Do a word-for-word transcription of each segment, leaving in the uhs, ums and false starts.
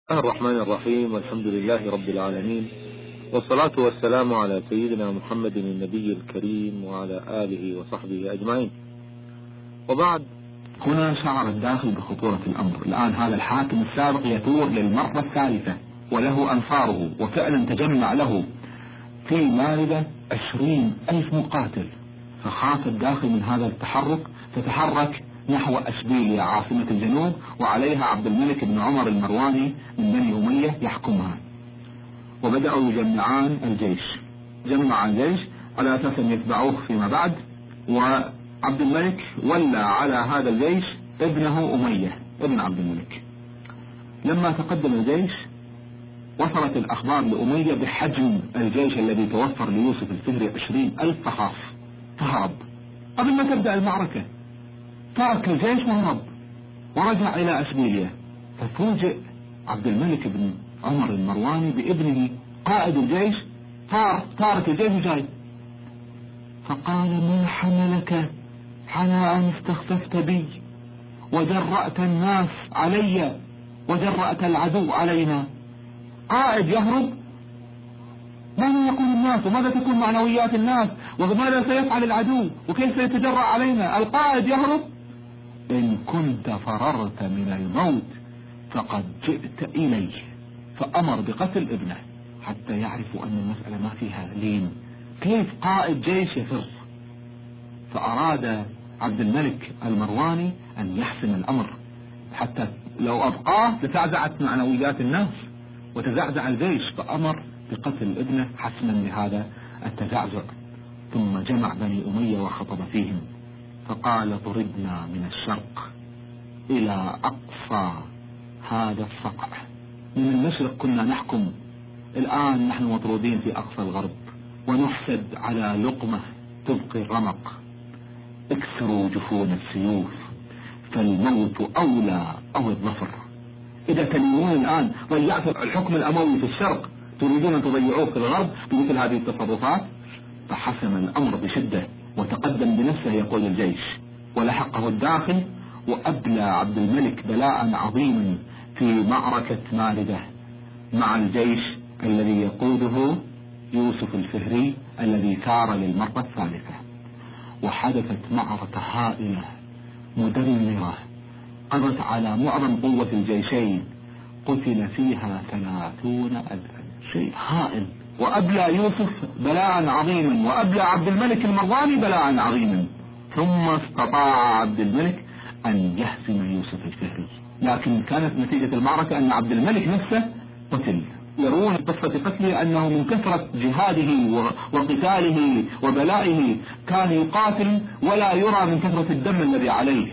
الله الرحمن الرحيم، والحمد لله رب العالمين، والصلاة والسلام على سيدنا محمد النبي الكريم وعلى آله وصحبه أجمعين. وبعد، هنا شعر الداخل بخطورة الأمر. الآن هذا الحاكم السابق يثور للمرة الثالثة وله أنصاره، وفعلا تجمع له في ماردة عشرين ألف مقاتل، فخاف الداخل من هذا التحرك، فتحرك نحو أشبيلية عاصمة الجنوب، وعليها عبد الملك بن عمر المرواني من بني أمية يحكمها. وبدأوا يجمعان الجيش، جمع الجيش على أساس أن يتبعوه فيما بعد. وعبد الملك ولى على هذا الجيش ابنه أمية ابن عبد الملك. لما تقدم الجيش وصلت الأخبار لأمية بحجم الجيش الذي توفر ليوسف الفهري عشرين ألف، فخاف فهرب قبل ما تبدأ المعركة، ترك الجيش وهرب ورجع إلى أشبيلية. ففوجئ عبد الملك بن عمر المرواني بابنه قائد الجيش طار تارك الجيش وجاي، فقال: ما حملك على أن استخففت بي وجرأت الناس علي وجرأت العدو علينا؟ قائد يهرب، ماذا يقول الناس وماذا تكون معنويات الناس وماذا سيفعل العدو وكيف سيتجرأ علينا؟ القائد يهرب. إن كنت فررت من الموت فقد جئت إليه. فأمر بقتل ابنه حتى يعرفوا أن المسألة ما فيها لين، كيف قائد جيش يفر؟ فأراد عبد الملك المرواني أن يحسم الأمر، حتى لو أبقاه لتعزعت معنويات الناس وتزعزع الجيش، فأمر بقتل ابنه حسما لهذا التزعزع. ثم جمع بني أمية وخطب فيهم فقال: طردنا من الشرق إلى أقصى هذا الصقع، من المشرق كنا نحكم، الآن نحن مطرودين في أقصى الغرب ونحسد على لقمة تبقي الرمق. اكسروا جفون السيوف فالموت أولى أو الظفر. إذا تنوون الآن ضيعت الحكم الأموي في الشرق، تريدون أن تضيعوه في الغرب بمثل هذه التصرفات؟ فحسم الأمر بشدة وتقدم بنفسه يقود الجيش، ولحقه الداخل وأبلى عبد الملك بلاء عظيما في معركة ماردة مع الجيش الذي يقوده يوسف الفهري الذي ثار للمرة الثالثة. وحدثت معركة هائلة مدمرة قضت على معظم قوة الجيشين، قتل فيها ثلاثون ألفا، شيء هائل. وأبلى يوسف بلاء عظيما وأبلى عبد الملك المرواني بلاء عظيما. ثم استطاع عبد الملك أن يهزم يوسف الفهري، لكن كانت نتيجة المعركة أن عبد الملك نفسه قتل. يرون قصة قتله أنه من كثرة جهاده وقتاله وبلائه كان يقاتل ولا يرى من كثرة الدم الذي عليه،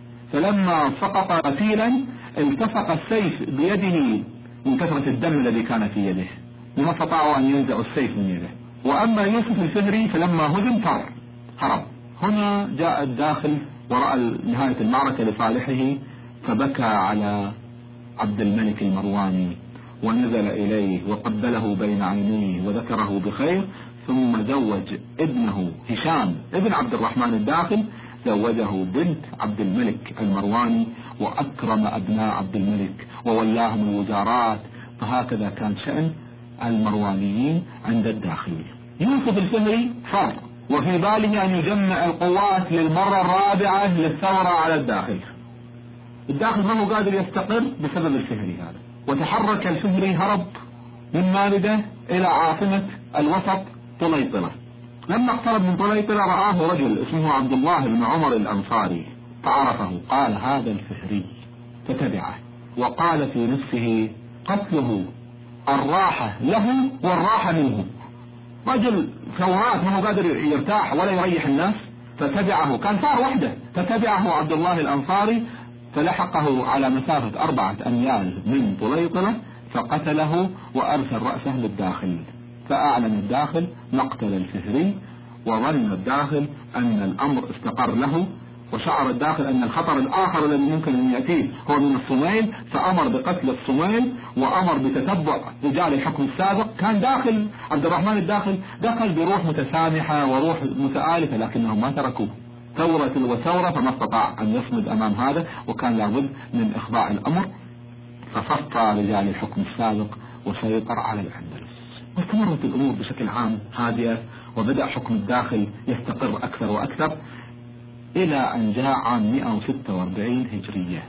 فلما سقط قتيلا التصق السيف بيده من كثرة الدم الذي كان في يده، وما استطاعوا أن ينزعوا السيف من يده. وأما يوسف الفهري فلما هزم فر هرب. هنا جاء الداخل ورأى نهاية المعركة لصالحه، فبكى على عبد الملك المرواني ونزل إليه وقبله بين عينيه وذكره بخير، ثم زوج ابنه هشام ابن عبد الرحمن الداخل، زوجه بنت عبد الملك المرواني، وأكرم أبناء عبد الملك وولاهم الوزارات. فهكذا كان شأن المروانيين عند الداخل. يوسف الفهري فر وفي باله أن يجمع القوات للمرة الرابعة للثورة على الداخل. الداخل ما هو قادر يستقر بسبب الفهري هذا، وتحرك الفهري هرب من ماردة إلى عاصمة الوسط طليطلة. لما اقترب من طليطلة رآه رجل اسمه عبد الله بن عمر الأنصاري فعرفه، قال: هذا الفهري، فتبعه وقال في نفسه: قتله الراحة له والراحة منه. رجل ثورات ما هو قادر يرتاح ولا يريح الناس، فتبعه، كان ثار وحده، فتبعه عبد الله الأنصاري فلحقه على مسافة أربعة أميال من طليطلة فقتله وأرسل رأسه للداخل. فأعلن الداخل مقتل الفهري، وظن الداخل أن الأمر استقر له، وشعر الداخل أن الخطر الآخر الذي ممكن أن يأتيه هو من الصوميل، فأمر بقتل الصوميل وأمر بتتبع رجال الحكم السابق. كان داخل عبد الرحمن الداخل دخل بروح متسامحة وروح متآلفة، لكنهم ما تركوه، ثورة وثورة، فما استطاع أن يصمد أمام هذا، وكان لابد من إخضاع الأمر. فصفى رجال الحكم السابق وسيطر على الأندلس. واستمرت الأمور بشكل عام هادئة، وبدأ حكم الداخل يستقر أكثر وأكثر إلى أن جاء عام مئة وستة وأربعين هجرية،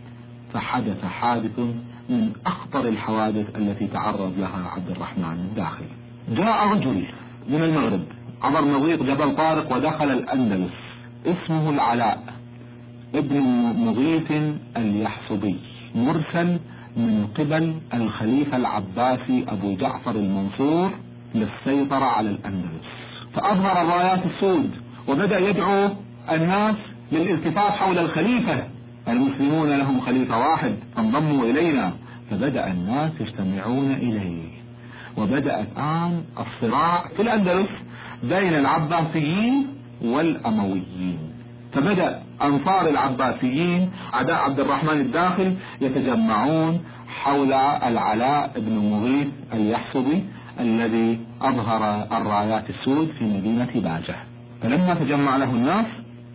فحدث حادث من أخطر الحوادث التي تعرض لها عبد الرحمن الداخل. جاء رجل من المغرب عبر مضيق جبل طارق ودخل الأندلس، اسمه العلاء ابن مغيث اليحصبي، مرسل من قبل الخليفة العباسي أبو جعفر المنصور للسيطرة على الأندلس. فأظهر الرايات السود وبدأ يدعو الناس للالتفاف حول الخليفة، المسلمون لهم خليفة واحد فانضموا إلينا، فبدأ الناس يجتمعون إليه. وبدأ الآن الصراع في الأندلس بين العباسيين والأمويين، فبدأ أنصار العباسيين أعداء عبد الرحمن الداخل يتجمعون حول العلاء بن مغيث اليحصبي الذي أظهر الرايات السود في مدينة باجة. فلما تجمع له الناس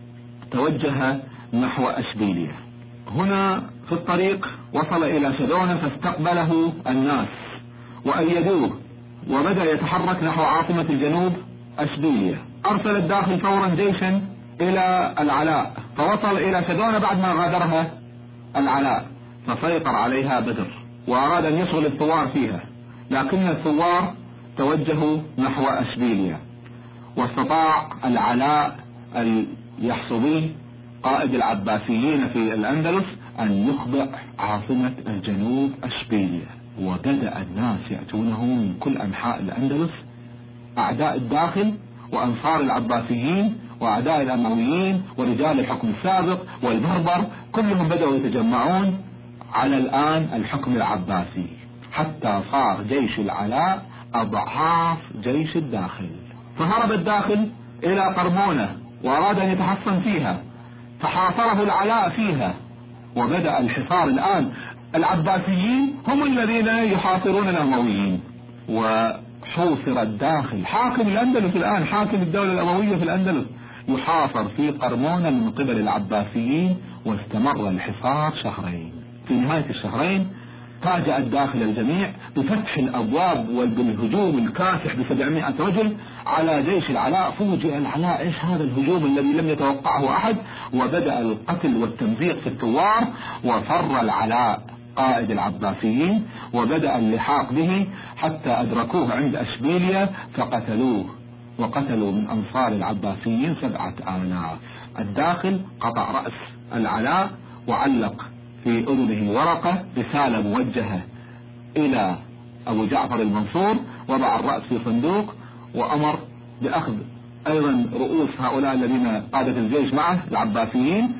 توجه نحو أشبيلية. هنا في الطريق وصل إلى شدونة فاستقبله الناس وأيدوه، وبدأ يتحرك نحو عاصمة الجنوب أشبيلية. أرسل الداخل فورا جيشا إلى العلاء، فوصل إلى شدونة بعد ما غادرها العلاء، فسيطر عليها بدر وأراد أن يشغل الثوار فيها، لكن الثوار توجهوا نحو أشبيلية. واستطاع العلاء اليحصبي قائد العباسيين في الأندلس أن يخضع عاصمة الجنوب أشبيلية، وبدأ الناس يأتونه من كل أنحاء الأندلس، أعداء الداخل وأنصار العباسيين وأعداء الأمويين ورجال الحكم السابق والبربر، كلهم بدأوا يتجمعون على الآن الحكم العباسي، حتى صار جيش العلاء أضعاف جيش الداخل. فهرب الداخل إلى قرمونة وأراد أن يتحصن فيها، فحاصره العلاء فيها، وبدأ الحصار الآن. العباسيين هم الذين يحاصرون الأمويين، وحوصر الداخل. حاكم الأندلس الآن، حاكم الدولة الأموية في الأندلس، يحاصر في قرمونة من قبل العباسيين، واستمر الحصار شهرين. في نهاية الشهرين فاجأ الداخل الجميع بفتح الأبواب وبالهجوم الكاسح بسبعمائة رجل على جيش العلاء. فوجئ العلاء إيش هذا الهجوم الذي لم يتوقعه أحد، وبدأ القتل والتمزيق في الثوار. وفر العلاء قائد العباسيين وبدأ اللحاق به حتى أدركوه عند أشبيلية فقتلوه، وقتلوا من أنصار العباسيين سبعة آلاف. الداخل قطع رأس العلاء وعلق في أذنه ورقة رسالة موجهة إلى أبو جعفر المنصور، وضع الرأس في صندوق وأمر بأخذ أيضا رؤوس هؤلاء الذين قادة الجيش معه العباسيين،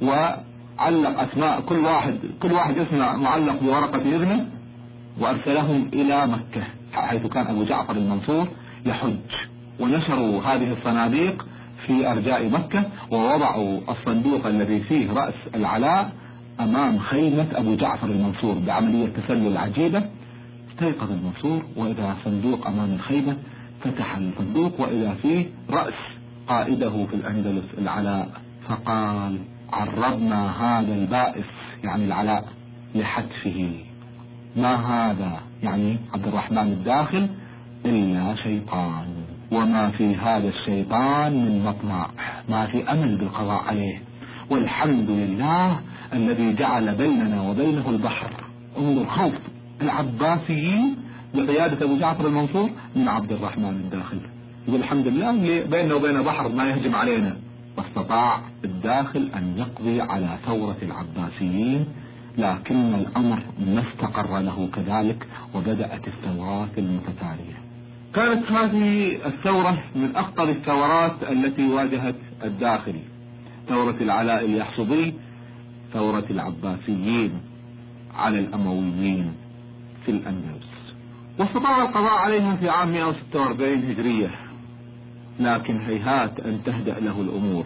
وعلق أسماء كل واحد كل واحد اسمه معلق بورقة في إذنه، وأرسلهم إلى مكة حيث كان أبو جعفر المنصور يحج. ونشروا هذه الصناديق في أرجاء مكة، ووضعوا الصندوق الذي فيه رأس العلاء أمام خيمة أبو جعفر المنصور بعملية تسلل عجيبة. استيقظ المنصور وإذا صندوق أمام الخيمة، فتح الصندوق وإذا فيه رأس قائده في الأندلس العلاء، فقال: عرضنا هذا البائس يعني العلاء لحتفه، ما هذا يعني عبد الرحمن الداخل إلا شيطان، وما في هذا الشيطان من مطمع، ما في أمل بالقضاء عليه، والحمد لله الذي جعل بيننا وبينه البحر. انظر خوف العباسيين بقيادة أبو جعفر المنصور من عبد الرحمن الداخل، يقول الحمد لله اللي بيننا وبين بحر ما يهجم علينا. واستطاع الداخل أن يقضي على ثورة العباسيين، لكن الأمر ما استقر له كذلك، وبدأت الثورات المتتالية. كانت هذه الثورة من أخطر الثورات التي واجهت الداخل، ثورة العلاء اليحصبي، ثورة العباسيين على الأمويين في الأندلس. واستطاع القضاء عليهم في عام مئة وستة وأربعين هجرية، لكن هيهات أن تهدأ له الأمور.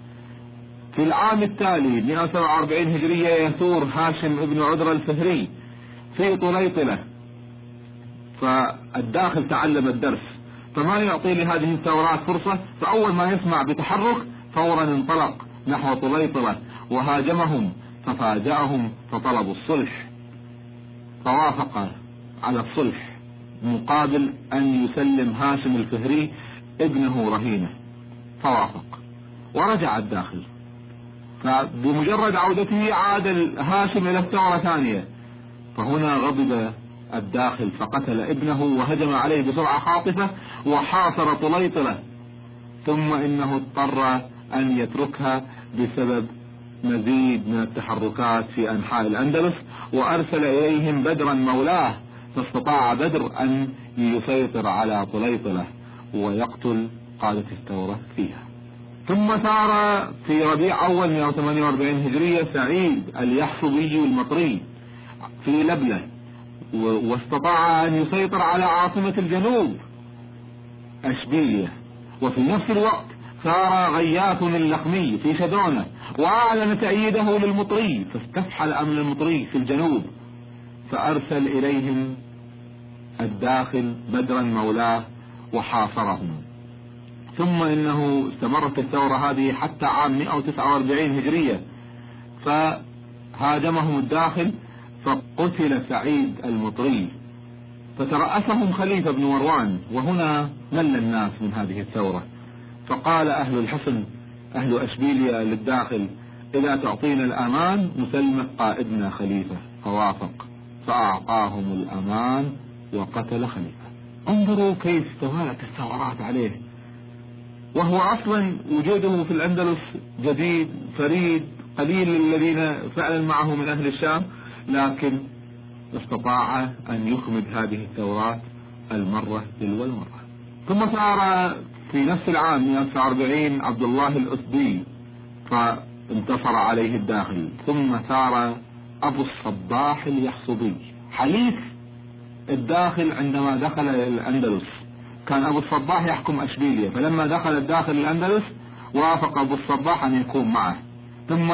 في العام التالي مئة وسبعة وأربعين هجرية يثور هاشم ابن عذرة الفهري في طليطلة، فالداخل تعلم الدرس، فما يعطي لهذه الثورات فرصة، فأول ما يسمع بتحرك فورا انطلق نحو طليطلة وهاجمهم، ففاجأهم فطلبوا الصلح، فوافق على الصلح مقابل أن يسلم هاشم الفهري ابنه رهينة، فوافق ورجع الداخل. فبمجرد عودته عاد هاشم إلى الثورة ثانية، فهنا غضب الداخل فقتل ابنه وهجم عليه بسرعة خاطفة وحاصر طليطلة، ثم إنه اضطر أن يتركها بسبب مزيد من التحركات في أنحاء الأندلس، وأرسل إليهم بدرا مولاه، فاستطاع بدر أن يسيطر على طليطلة ويقتل قادة الثورة فيها. ثم ثار في ربيع أول مئة وثمانية وأربعين هجرية سعيد اليحصبي المطري في لبلة، واستطاع أن يسيطر على عاصمة الجنوب أشبيلية. وفي نفس الوقت ثار غياث اللخمي في شدونة وأعلن تأييده للمطري، فاستفحل أمن المطري في الجنوب، فأرسل إليهم الداخل بدرا مولاه وحاصرهم. ثم إنه استمرت الثورة هذه حتى عام مئة وتسعة وأربعين هجرية، فهاجمهم الداخل فقتل سعيد المطري، فترأسهم خليفة بن مروان. وهنا مل الناس من هذه الثورة، فقال أهل الحصن أهل أشبيلية للداخل: إذا تعطينا الأمان نسلمك قائدنا خليفة. فوافق، فأعطاهم الأمان وقتل خليفة. انظروا كيف توالت الثورات عليه، وهو أصلا وجوده في الأندلس جديد فريد، قليل الذين فعلا معه من أهل الشام، لكن استطاع أن يخمد هذه الثورات المرة تلو المرة. ثم ثار في نفس العام مئة وتسعة وأربعين عبد الله الأسدي فانتصر عليه الداخل. ثم ثار أبو الصباح اليحصبي حليف الداخل عندما دخل الأندلس. كان أبو الصباح يحكم أشبيلية، فلما دخل الداخل الأندلس وافق أبو الصباح أن يكون معه. ثم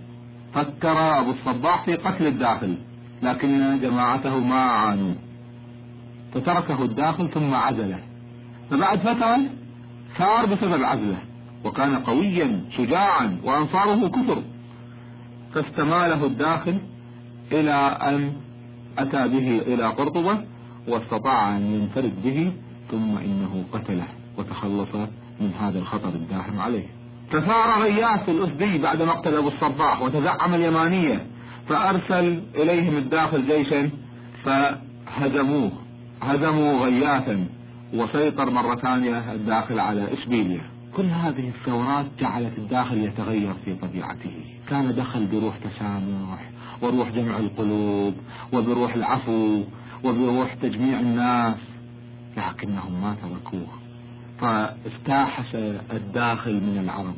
فكر أبو الصباح في قتل الداخل، لكن جماعته ما عانوا، فتركه الداخل ثم عزله. فبعد فترة ثار بسبب عزله، وكان قويا شجاعا وأنصاره كثر، فاستماله الداخل إلى أن أتى به إلى قرطبة واستطاع أن ينفرد به، ثم إنه قتله وتخلص من هذا الخطر الداهم عليه. فثار غياث الأسدي بعد مقتل أبو الصباح وتزعم اليمانية، فأرسل إليهم الداخل جيشا فهزموه هزموا غياثا، وسيطر مرة ثانية الداخل على إشبيلية. كل هذه الثورات جعلت الداخل يتغير في طبيعته. كان دخل بروح تسامح وروح جمع القلوب وبروح العفو وبروح تجميع الناس، لكنهم ما تركوه، فاستاحس الداخل من العرب.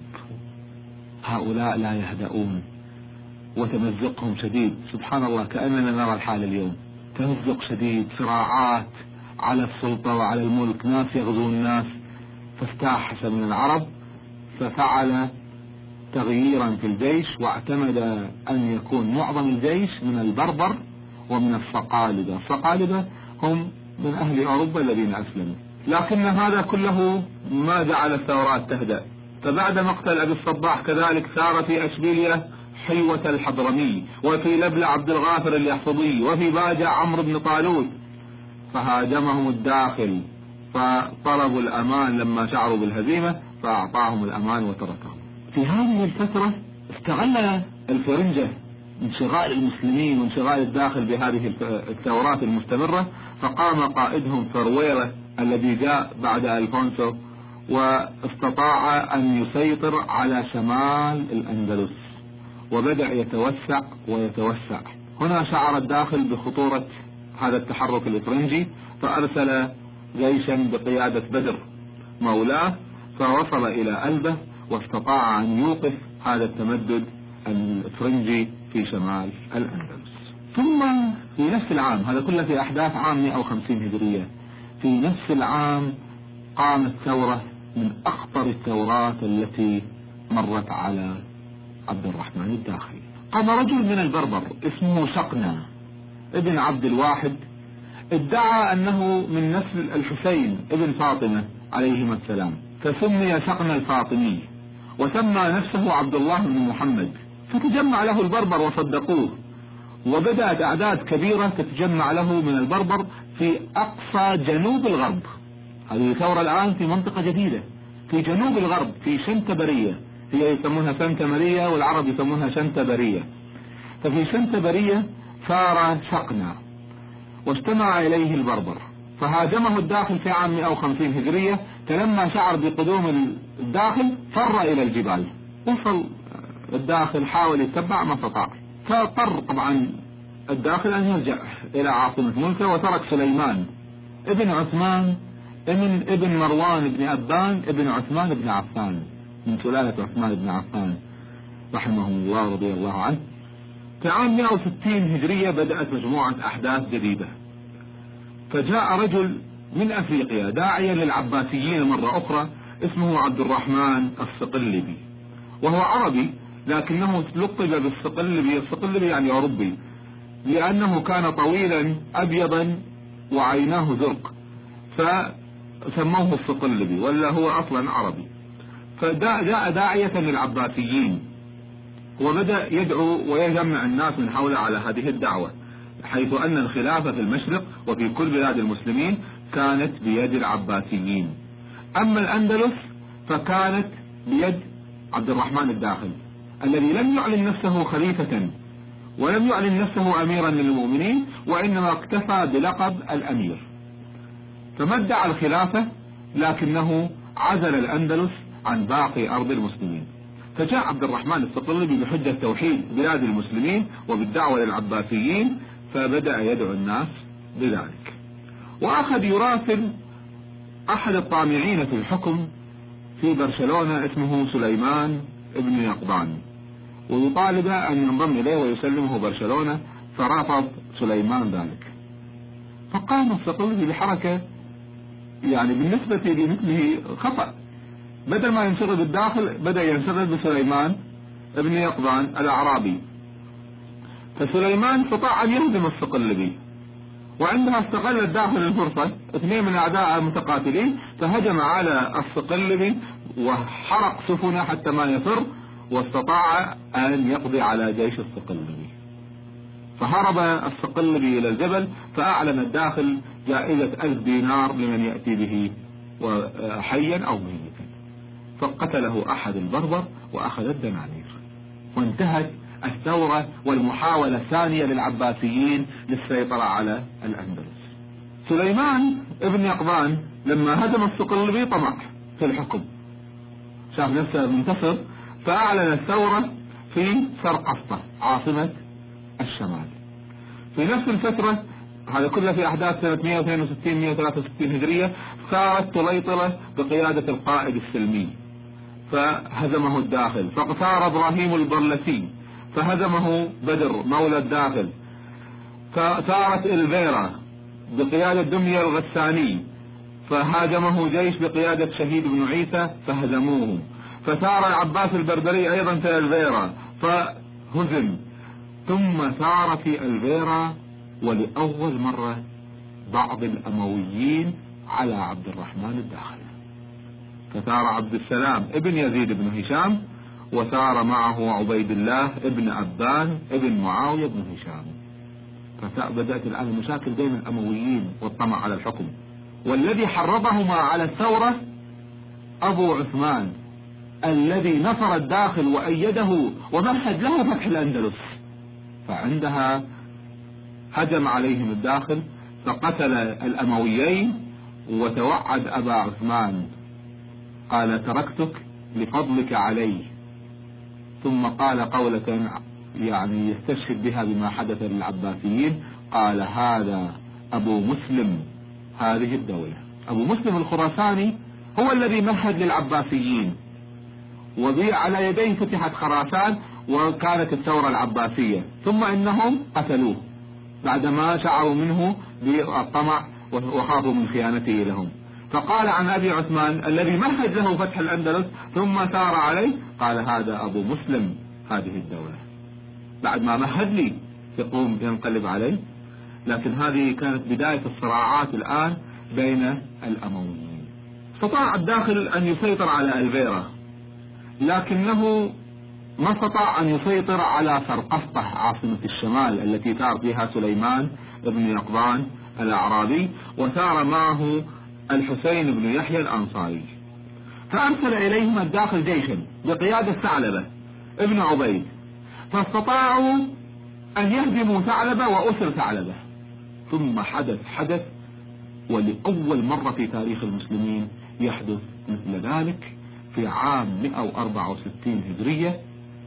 هؤلاء لا يهدؤون وتمزقهم شديد. سبحان الله، كأننا نرى الحال اليوم، تمزق شديد، صراعات على السلطة وعلى الملك، ناس يغزون الناس. فاستاحس من العرب، ففعل تغييرا في الجيش، واعتمد أن يكون معظم الجيش من البربر ومن الصقالبة. الصقالبة هم من أهل أوروبا الذين أسلموا، لكن هذا كله ما جعل الثورات تهدأ. فبعد مقتل أبي الصباح كذلك ثار في أشبيلية حيوة الحضرمي، وفي لبلة عبد الغافر اليحصبي، وفي باجة عمرو بن طالوت، فهاجمهم الداخل فطلبوا الأمان لما شعروا بالهزيمة، فأعطاهم الأمان وتركهم. في هذه الفترة استغل الفرنجة انشغال المسلمين وانشغال الداخل بهذه الثورات المستمرة، فقام قائدهم فرويرة الذي جاء بعد ألفونسو، واستطاع أن يسيطر على شمال الأندلس، وبدأ يتوسع ويتوسع. هنا شعر الداخل بخطورة هذا التحرك الإفرنجي، فأرسل جيشا بقيادة بدر مولاه، فوصل إلى ألبة واستطاع أن يوقف هذا التمدد الإفرنجي في شمال الأندلس. ثم في نفس العام، هذا كله في أحداث عام مئة وخمسين هجرية، في نفس العام قامت ثورة من أخطر الثورات التي مرت على عبد الرحمن الداخلي. قام رجل من البربر اسمه شقنا ابن عبد الواحد، ادعى أنه من نسل الحسين ابن فاطمة عليهما السلام، فسمي شقنا الفاطمي، وسمى نفسه عبد الله بن محمد. فتجمع له البربر وصدقوه، وبدأت أعداد كبيرة تتجمع له من البربر في أقصى جنوب الغرب. هذه الثورة الآن في منطقة جديدة في جنوب الغرب في شنتبرية، هي يسمونها سنتمرية والعرب يسمونها شنتبرية. ففي شنتبرية ثار شقنا واجتمع إليه البربر، فهاجمه الداخل في عام مئة وخمسين هجرية. فلما شعر بقدوم الداخل فر إلى الجبال. وصل الداخل حاول يتبع ما استطاع، فاضطر طبعا الداخل أن يرجع إلى عاصمة ملكه، وترك سليمان ابن عثمان ابن ابن مروان بن أبان ابن عثمان بن عفان من سلالة عثمان بن عفان رحمه الله رضي الله عنه. في عام مئة وستين هجرية بدأت مجموعة أحداث جديدة، فجاء رجل من أفريقيا داعيا للعباسيين مرة أخرى اسمه عبد الرحمن الصقلبي، وهو عربي لكنه لقب بالصقلبي. الصقلبي يعني أوروبي، لأنه كان طويلا أبيضا وعيناه زرق فسموه الصقلبي، ولا هو أصلا عربي. فجاء داعية للعباسيين وبدأ يدعو ويجمع الناس من حوله على هذه الدعوة، حيث أن الخلافة في المشرق وفي كل بلاد المسلمين كانت بيد العباسيين، أما الأندلس فكانت بيد عبد الرحمن الداخل الذي لم يعلن نفسه خليفة ولم يعلن نفسه أميرا للمؤمنين، وإنما اكتفى بلقب الأمير. فمدع الخلافة لكنه عزل الأندلس عن باقي أرض المسلمين. فجاء عبد الرحمن الصقلبي بحجة توحيد بلاد المسلمين وبالدعوة للعباسيين، فبدأ يدعو الناس بذلك. وأخذ يراسل أحد الطامعين في الحكم في برشلونة اسمه سليمان ابن يقظان، ويطالب أن ينضم إليه ويسلمه برشلونة، فرفض سليمان ذلك. فقام الصقلبي بحركة يعني بالنسبة لمثله خطأ، بدل ما ينشغل بالداخل بدأ ينشغل بسليمان ابن يقظان الأعرابي. فسليمان استطاع أن يهزم الصقلبي، وعندها استغل الداخل الفرصة، اثنين من أعداء المتقاتلين فهجم على الصقلبي وحرق سفنه حتى ما يفر، واستطاع أن يقضي على جيش الصقلبي. فهرب الصقلبي إلى الجبل، فأعلن الداخل جائزة ألف دينار لمن يأتي به حيا أو ميتا، فقتله أحد البربر وأخذ الدنانير، وانتهت الثورة والمحاولة الثانية للعباسيين للسيطرة على الأندلس. سليمان ابن يقظان لما هزم الصقلبي طمع في الحكم، شاف نفسه منتصر، فأعلن الثورة في سرقسطة عاصمة الشمال. في نفس الفترة، هذا كله في أحداث سنة مئة واثنين وستين مئة وثلاثة وستين هجرية، ثارت طليطلة بقيادة القائد السلمي فهزمه الداخل، فثار إبراهيم البرلسي فهزمه بدر مولى الداخل، فثارت إلفيرا بقيادة دمية الغساني فهاجمه جيش بقيادة شهيد بن عيسى فهزموه، فثار العباس البربري أيضا في إلفيرا فهزم، ثم ثار في إلفيرا ولأول مرة بعض الأمويين على عبد الرحمن الداخل، فثار عبد السلام ابن يزيد بن هشام، وثار معه عبيد الله ابن أبان ابن معاوية بن هشام. فبدأت الآن المشاكل بين الأمويين والطمع على الحكم، والذي حرضهما على الثورة أبو عثمان الذي نصر الداخل وأيده ومهد له فتح الأندلس. فعندها هجم عليهم الداخل فقتل الأمويين وتوعد أبا عثمان، قال تركتك لفضلك علي، ثم قال قولة يعني يستشهد بها بما حدث للعباسيين، قال هذا أبو مسلم هذه الدولة. أبو مسلم الخراساني هو الذي مهد للعباسيين، وعلى يديه فتحت خراسان وكانت الثورة العباسية، ثم إنهم قتلوه بعدما شعروا منه بالطمع وخافوا من خيانته لهم. فقال عن أبي عثمان الذي مهد له فتح الأندلس ثم ثار عليه، قال هذا أبو مسلم هذه الدولة، بعد ما مهد لي يقوم ينقلب عليه. لكن هذه كانت بداية الصراعات الآن بين الأمويين. استطاع الداخل أن يسيطر على إلفيرا، لكنه ما استطاع أن يسيطر على سرقسطة عاصمة الشمال التي ثار فيها سليمان بن يقظان الأعرابي، وثار معه الحسين بن يحيى الأنصاري، فأرسل إليهم الداخل جيشا بقيادة ثعلبة ابن عبيد، فاستطاعوا أن يهدموا ثعلبة وأسر ثعلبة. ثم حدث حدث ولأول مرة في تاريخ المسلمين يحدث مثل ذلك. في عام مئة وأربعة وستين هجرية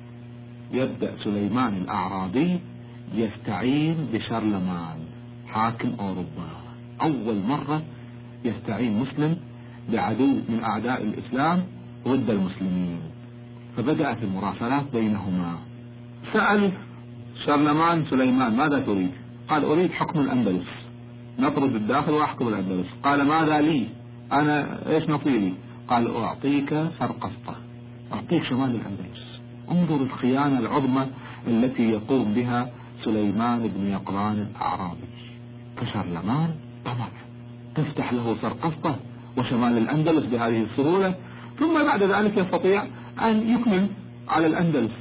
يبدأ سليمان الأعرابي يستعين بشارلمان حاكم أوروبا، أول مرة يستعين مسلم بعدو من أعداء الإسلام ضد المسلمين، فبدأت المراسلات بينهما. سأل شارلمان سليمان ماذا تريد؟ قال أريد حكم الأندلس، نطرد الداخل وأحكم الأندلس. قال ماذا لي؟ أنا إيش نصيبي؟ قال أعطيك سرقسطة، أعطيك شمال الأندلس. انظر الخيانة العظمى التي يقوم بها سليمان بن يقظان الأعرابي. فشارلمان طبعا تفتح له سرقسطة وشمال الأندلس بهذه السهولة، ثم بعد ذلك يستطيع أن يكمل على الأندلس.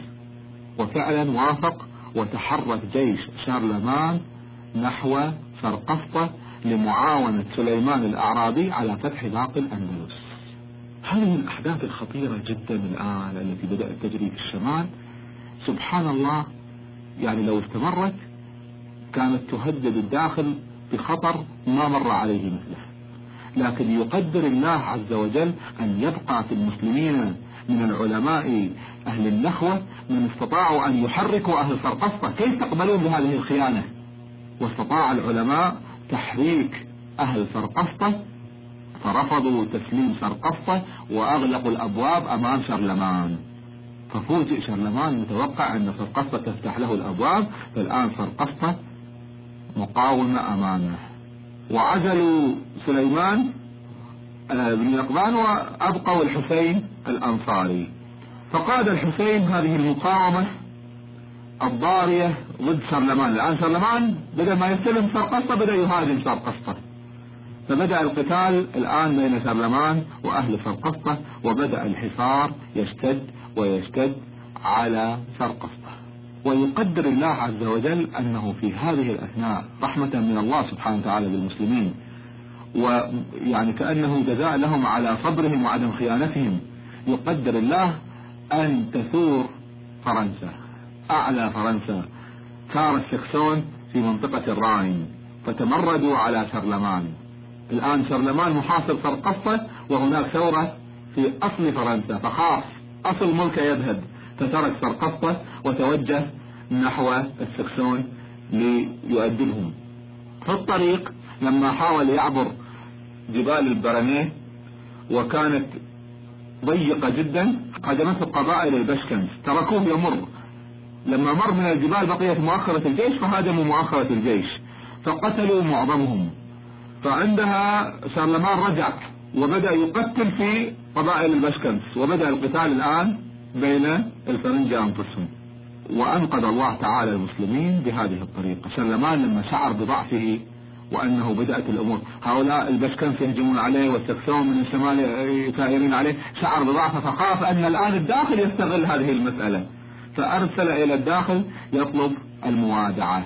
وفعلا وافق، وتحرك جيش شارلمان نحو سرقسطة لمعاونة سليمان الأعرابي على فتح باقي الأندلس. هذه الأحداث الخطيرة جدا الآن التي بدأت تجري في الشمال سبحان الله، يعني لو استمرت كانت تهدد الداخل بخطر ما مر عليه مثله، لكن يقدر الله عز وجل أن يبقى في المسلمين من العلماء أهل النخوة من استطاعوا أن يحركوا أهل سرقسطة. كيف تقبلون بهذه الخيانة؟ واستطاع العلماء تحريك أهل سرقسطة، فرفضوا تسليم سرقسطة وأغلقوا الأبواب أمام شارلمان. ففوجئ شارلمان متوقع أن سرقسطة تفتح له الأبواب، فالآن سرقسطة مقاومة أمامه. وعزلوا سليمان بن يقظان وأبقوا الحسين الأنصاري. فقاد الحسين هذه المقاومة الضارية ضد شارلمان. الآن شارلمان بدل ما يستلم سرقسطة بدأ يهاجم سرقسطة، فبدأ القتال الآن بين شارلمان وأهل سرقسطة، وبدأ الحصار يشتد ويشتد على سرقسطة. ويقدر الله عز وجل أنه في هذه الأثناء رحمة من الله سبحانه وتعالى بالمسلمين، ويعني كأنه جزاء لهم على صبرهم وعدم خيانتهم، يقدر الله أن تثور فرنسا، أعلى فرنسا، ثار السكسون في منطقة الراين فتمردوا على شارلمان. الآن شارلمان محاصر سرقسطة وهناك ثورة في أصل فرنسا، فخاف أصل ملكه يذهب، فترك سرقسطة وتوجه نحو السكسون ليؤدبهم. في الطريق لما حاول يعبر جبال البرنيه وكانت ضيقة جدا هجمته قبائل البشكنز، تركوه يمر. لما مر من الجبال بقيت مؤخرة الجيش فهاجموا مؤخرة الجيش فقتلوا معظمهم. فعندها شارلمان رجع وبدأ يقتل في قبائل البشكنز، وبدأ القتال الآن بين الفرنجة أنفسهم. وأنقذ الله تعالى المسلمين بهذه الطريقة. شارلمان لما شعر بضعفه وأنه بدأت الأمور، هؤلاء البشكنز يهجمون عليه والسكسون من الشمال ثائرين عليه، شعر بضعفه فخاف أن الآن الداخل يستغل هذه المسألة، فأرسل إلى الداخل يطلب الموادعة.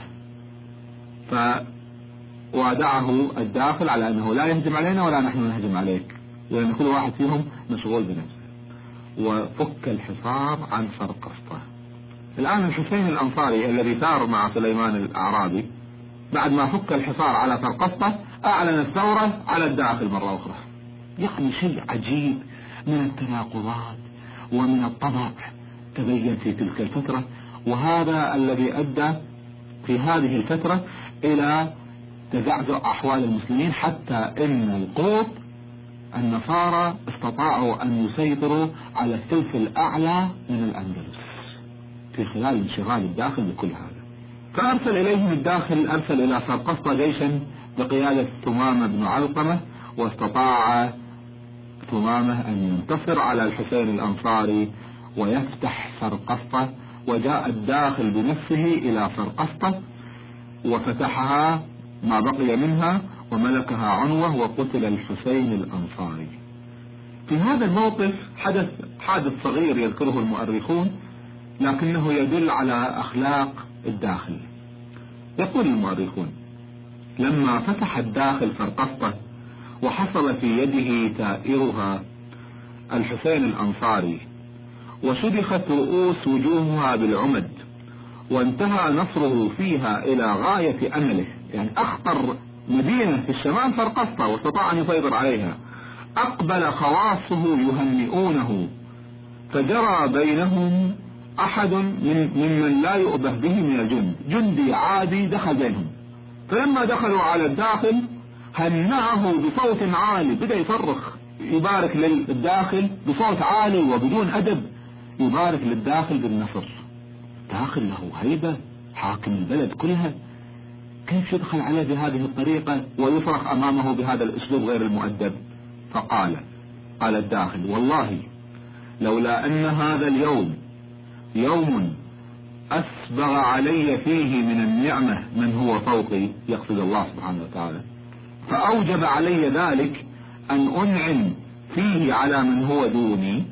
فوادعه الداخل على أنه لا يهجم علينا ولا نحن نهجم عليك، لأن كل واحد فيهم مشغول بنفسه. وفك الحصار عن سرقسطة. الآن الحسين الأنصاري الذي ثار مع سليمان الأعرابي بعد ما فك الحصار على سرقسطة أعلن الثورة على الداخل مرة أخرى. يعني شيء عجيب من التناقضات ومن الطمع تبين في تلك الفترة، وهذا الذي أدى في هذه الفترة إلى تزعزع أحوال المسلمين، حتى إن القوط النصارى استطاعوا أن يسيطروا على الثلث الأعلى من الأندلس في خلال انشغال الداخل بكل هذا. فأرسل إليهم الداخل، أرسل إلى سرقسطة جيشا بقيادة ثمامة بن علقمة، واستطاع ثمامة أن ينتصر على الحسين الأنصاري ويفتح سرقسطة. وجاء الداخل بنفسه إلى سرقسطة وفتحها ما بقي منها وملكها عنوة، وقتل الحسين الأنصاري. في هذا الموقف حدث حادث صغير يذكره المؤرخون، لكنه يدل على أخلاق الداخل. يقول المؤرخون: لما فتح الداخل فرقسطة وحصل في يده تائرها الحسين الأنصاري وشدخت رؤوس وجوهها بالعمد وانتهى نصره فيها إلى غاية أمله، يعني أخطر مدينة في الشمال فرقسطة واستطاع أن يسيطر عليها، أقبل خواصه يهنئونه، فجرى بينهم أحد من ممن لا يؤبه به من الجند، جندي عادي دخل بينهم، فلما دخلوا على الداخل هنأه بصوت عالي، بدأ يصرخ يبارك للداخل بصوت عالي وبدون أدب، يبارك للداخل بالنصر. داخل له هيبة، حاكم البلد كلها، كيف يدخل عليه بهذه الطريقة ويصرخ أمامه بهذا الأسلوب غير المؤدب؟ فقال قال الداخل: والله لولا أن هذا اليوم يوم أسبغ علي فيه من النعمة من هو فوقي، يقصد الله سبحانه وتعالى، فأوجب علي ذلك أن أنعم فيه على من هو دوني،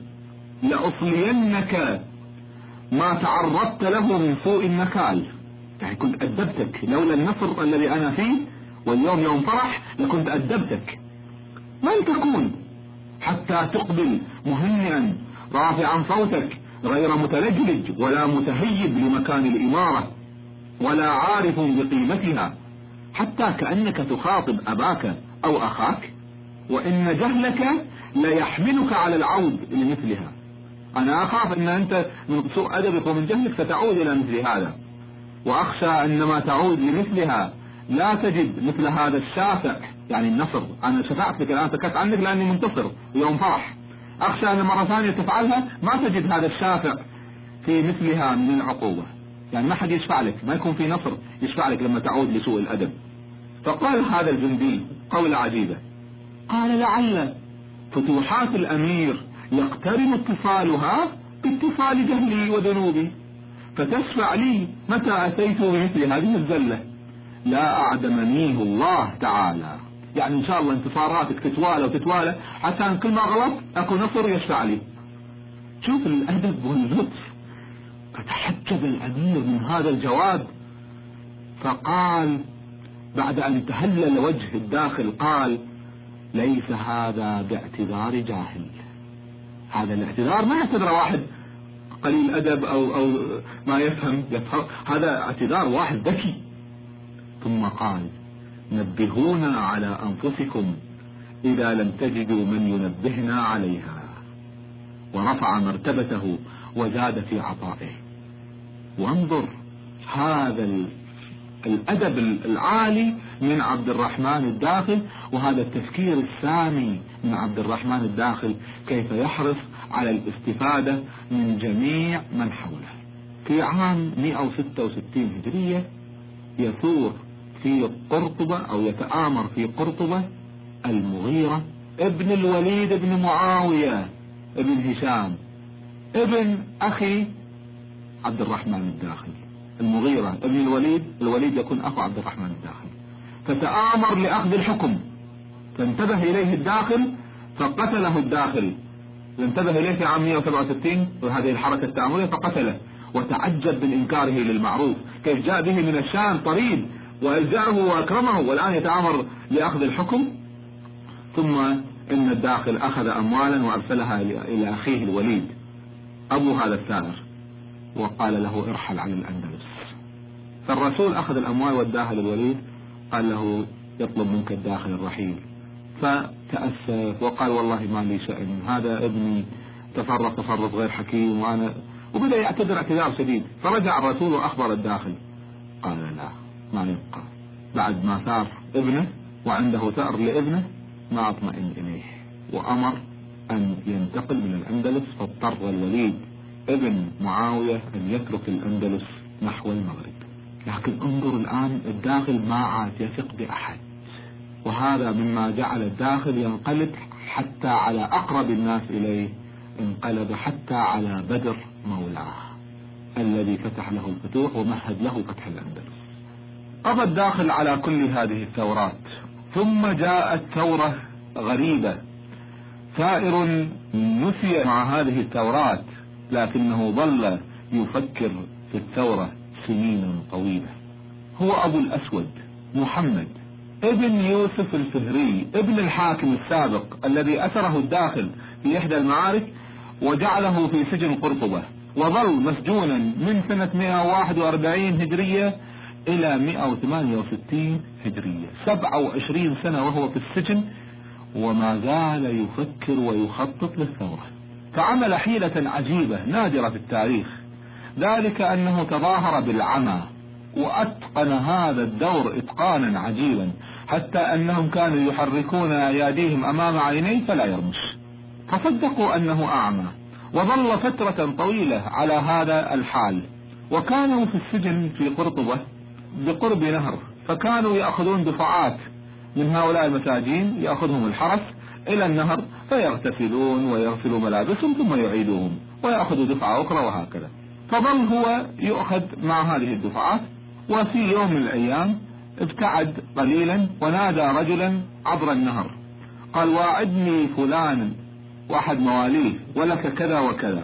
لأصلينك ما تعرضت له من سوء النكال. يعني كنت أدبتك، لولا النصر الذي أنا فيه واليوم يوم فرح لكنت أدبتك. من تكون حتى تقبل مهنئا رافعا صوتك غير متلجلج ولا متهيب لمكان الإمارة ولا عارف بقيمتها، حتى كأنك تخاطب أباك أو أخاك، وإن جهلك ليحملك على العود لمثلها. أنا أخاف أن أنت من سوء أدبك ومن جهلك ستعود إلى مثل هذا، وأخشى أنما تعود لمثلها لا تجد مثل هذا الشافع، يعني النصر. أنا شفعت لك الآن، سكت عنك لأني منتصر يوم فرح، أخشى أن مرة ثانية تفعلها ما تجد هذا الشافع في مثلها من العقوبة، يعني ما حد يشفع لك، ما يكون في نصر يشفع لك لما تعود لسوء الأدب. فقال هذا الجندي قولة عجيبة، قال: لعل فتوحات الأمير يقترن اتصالها باتصال جهلي وذنوبي، فتشفع لي متى أتيت بمثل هذه الزلة، لا أعدمنيه الله تعالى. يعني إن شاء الله انتصاراتك تتوالى وتتوالى حتى كل ما غلط أكو نصر يشفع لي. شوف الأدب واللطف. فتحجب الأمير من هذا الجواب، فقال بعد أن تهلل وجه الداخل قال: ليس هذا باعتذار جاهل. هذا الاعتذار ما يعتذر واحد قليل أدب أو, أو ما يفهم, يفهم هذا اعتذار واحد ذكي. ثم قال: نبهونا على أنفسكم إذا لم تجدوا من ينبهنا عليها، ورفع مرتبته وزاد في عطائه. وانظر هذا الأدب العالي من عبد الرحمن الداخل، وهذا التفكير السامي من عبد الرحمن الداخل، كيف يحرص على الاستفادة من جميع من حوله. في عام مئة وستة وستين هجرية يثور في قرطبة أو يتآمر في قرطبة المغيرة ابن الوليد ابن معاوية ابن هشام ابن أخي عبد الرحمن الداخل. المغيرة ابن الوليد، الوليد يكون أخو عبد الرحمن الداخل، فتآمر لأخذ الحكم، فانتبه إليه الداخل فقتله الداخل، انتبه إليه في عام مئة وسبعة وستين وهذه الحركة التآمرية فقتله، وتعجب من إنكاره للمعروف، كيف جاء به من الشام طريد وألجأه وأكرمه والآن يتآمر لأخذ الحكم. ثم إن الداخل أخذ أموالا وأرسلها إلى أخيه الوليد أبو هذا الثائر، وقال له: ارحل عن الأندلس. فالرسول أخذ الأموال والداخل الوليد قال له: يطلب منك الداخل الرحيل. فتأسف وقال: والله ما لي شأن، هذا ابني تصرف تصرف غير حكيم، وأنا وبدأ يعتذر اعتذار شديد. فرجع الرسول وأخبر الداخل، قال: لا، ما يبقى بعد ما ثار ابنه وعنده ثأر لابنه ما أطمئن إليه، وأمر أن ينتقل من الأندلس. فاضطر الوليد ابن معاوية أن يترك الأندلس نحو المغرب. لكن انظر الآن الداخل ما عاد يثق بأحد، وهذا مما جعل الداخل ينقلب حتى على أقرب الناس إليه، انقلب حتى على بدر مولاه الذي فتح له الفتوح ومهد له فتح الأندلس. قضى الداخل على كل هذه الثورات، ثم جاءت ثورة غريبة. ثائر نسي مع هذه الثورات لكنه ظل يفكر في الثورة سنين طويلة. هو أبو الأسود محمد ابن يوسف الفهري ابن الحاكم السابق الذي أسره الداخل في إحدى المعارك وجعله في سجن قرطبة، وظل مسجونا من سنة مئة وواحد وأربعين هجرية إلى مئة وثمانية وستين هجرية، سبعة وعشرين سنة وهو في السجن وما زال يفكر ويخطط للثورة. فعمل حيلة عجيبة نادرة في التاريخ، ذلك أنه تظاهر بالعمى وأتقن هذا الدور إتقانا عجيبا، حتى أنهم كانوا يحركون أيديهم أمام عينيه فلا يرمش، فصدقوا أنه أعمى، وظل فترة طويلة على هذا الحال. وكانوا في السجن في قرطبة بقرب نهر، فكانوا يأخذون دفعات من هؤلاء المساجين، يأخذهم الحرس إلى النهر فيغتسلون ويغسلوا ملابسهم ثم يعيدوهم ويأخذوا دفعة أخرى وهكذا. فظل هو يؤخذ مع هذه الدفعات. وفي يوم من الأيام ابتعد قليلا ونادى رجلا عبر النهر، قال: واعدني فلان واحد مواليه ولك كذا وكذا،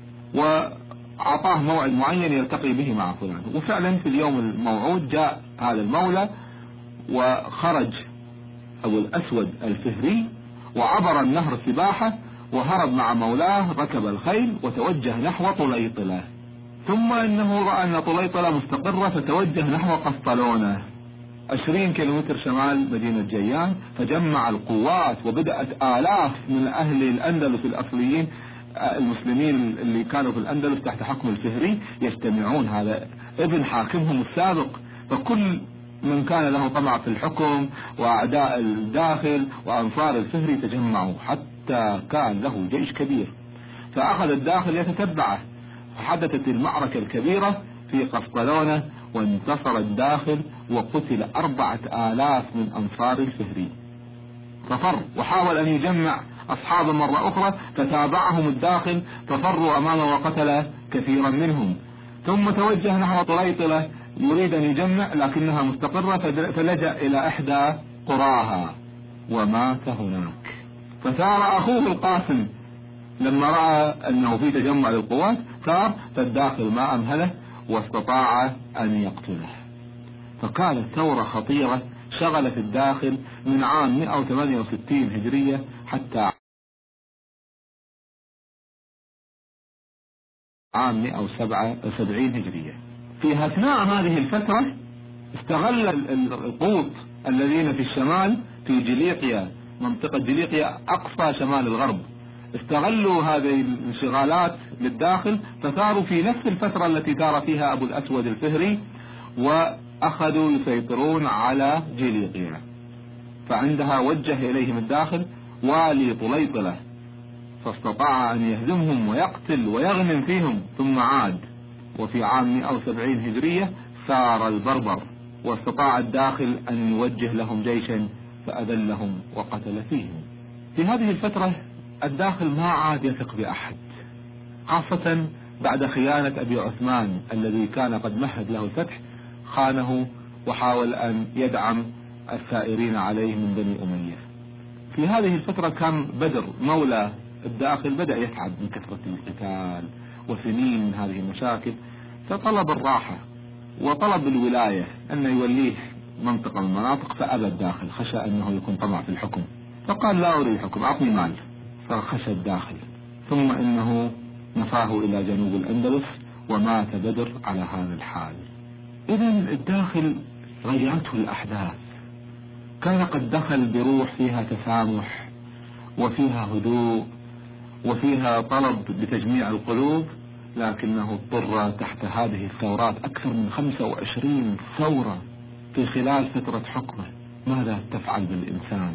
وأعطاه موعد معين يلتقي به مع فلان. وفعلا في اليوم الموعود جاء هذا المولى وخرج أبو الأسود الفهري وعبر النهر سباحة وهرب مع مولاه، ركب الخيل وتوجه نحو طليطلة. ثم إنه رأى أن طليطلة مستقرة فتوجه نحو قسطلونة عشرين كيلومتر شمال مدينة جيان، فجمع القوات وبدأت آلاف من أهل الأندلس الأصليين المسلمين اللي كانوا في الأندلس تحت حكم الفهري يجتمعون. هذا ابن حاكمهم السابق، فكل من كان له طمع في الحكم وأعداء الداخل وأنصار الفهري تجمعوا، حتى كان له جيش كبير. فأخذ الداخل يتتبعه، فحدثت المعركة الكبيرة في قسطلونة وانتصر الداخل وقتل أربعة آلاف من أنصار الفهري. ففر وحاول أن يجمع أصحابه مرة أخرى، فتابعهم الداخل ففروا أمامه وقتل كثيرا منهم. ثم توجه نحو طليطلة يريد أن يجمع لكنها مستقرة، فلجأ إلى إحدى قراها ومات هناك. فثار أخوه القاسم لما رأى أنه في تجمع للقوات، ثار، فالداخل ما أمهله واستطاع أن يقتله. فكانت ثورة خطيرة شغلت الداخل من عام مئة وثمانية وستين هجرية حتى عام مئة وسبعة وسبعين هجرية. في أثناء هذه الفترة استغل القوط الذين في الشمال في جليقيا، منطقة جليقيا أقصى شمال الغرب، استغلوا هذه الانشغالات للداخل، فثاروا في نفس الفترة التي ثار فيها أبو الأسود الفهري وأخذوا يسيطرون على جليقيا. فعندها وجه إليهم الداخل والي طليطلة، فاستطاع أن يهزمهم ويقتل ويغنم فيهم، ثم عاد. وفي عام مئة وسبعين هجرية ثار البربر، واستطاع الداخل أن يوجه لهم جيشا فأذلهم وقتل فيهم. في هذه الفترة الداخل ما عاد يثق بأحد، خاصة بعد خيانة أبي عثمان الذي كان قد مهد له الفتح، خانه وحاول أن يدعم الثائرين عليه من بني أمية. في هذه الفترة كان بدر مولى الداخل بدأ يتعب من كثرة القتال وسنين من هذه المشاكل، فطلب الراحة وطلب الولاية أن يوليه منطقة من المناطق، فأبى الداخل، خشى أنه يكون طمع في الحكم، فقال: لا أريد الحكم، أعطني مال. فخشى الداخل، ثم إنه نفاه إلى جنوب الأندلس ومات بدر على هذا الحال. إذن الداخل غيرته الأحداث، كان قد دخل بروح فيها تسامح وفيها هدوء وفيها طلب بتجميع القلوب، لكنه اضطر تحت هذه الثورات، أكثر من خمسة وعشرين ثورة في خلال فترة حكمه. ماذا تفعل بالإنسان؟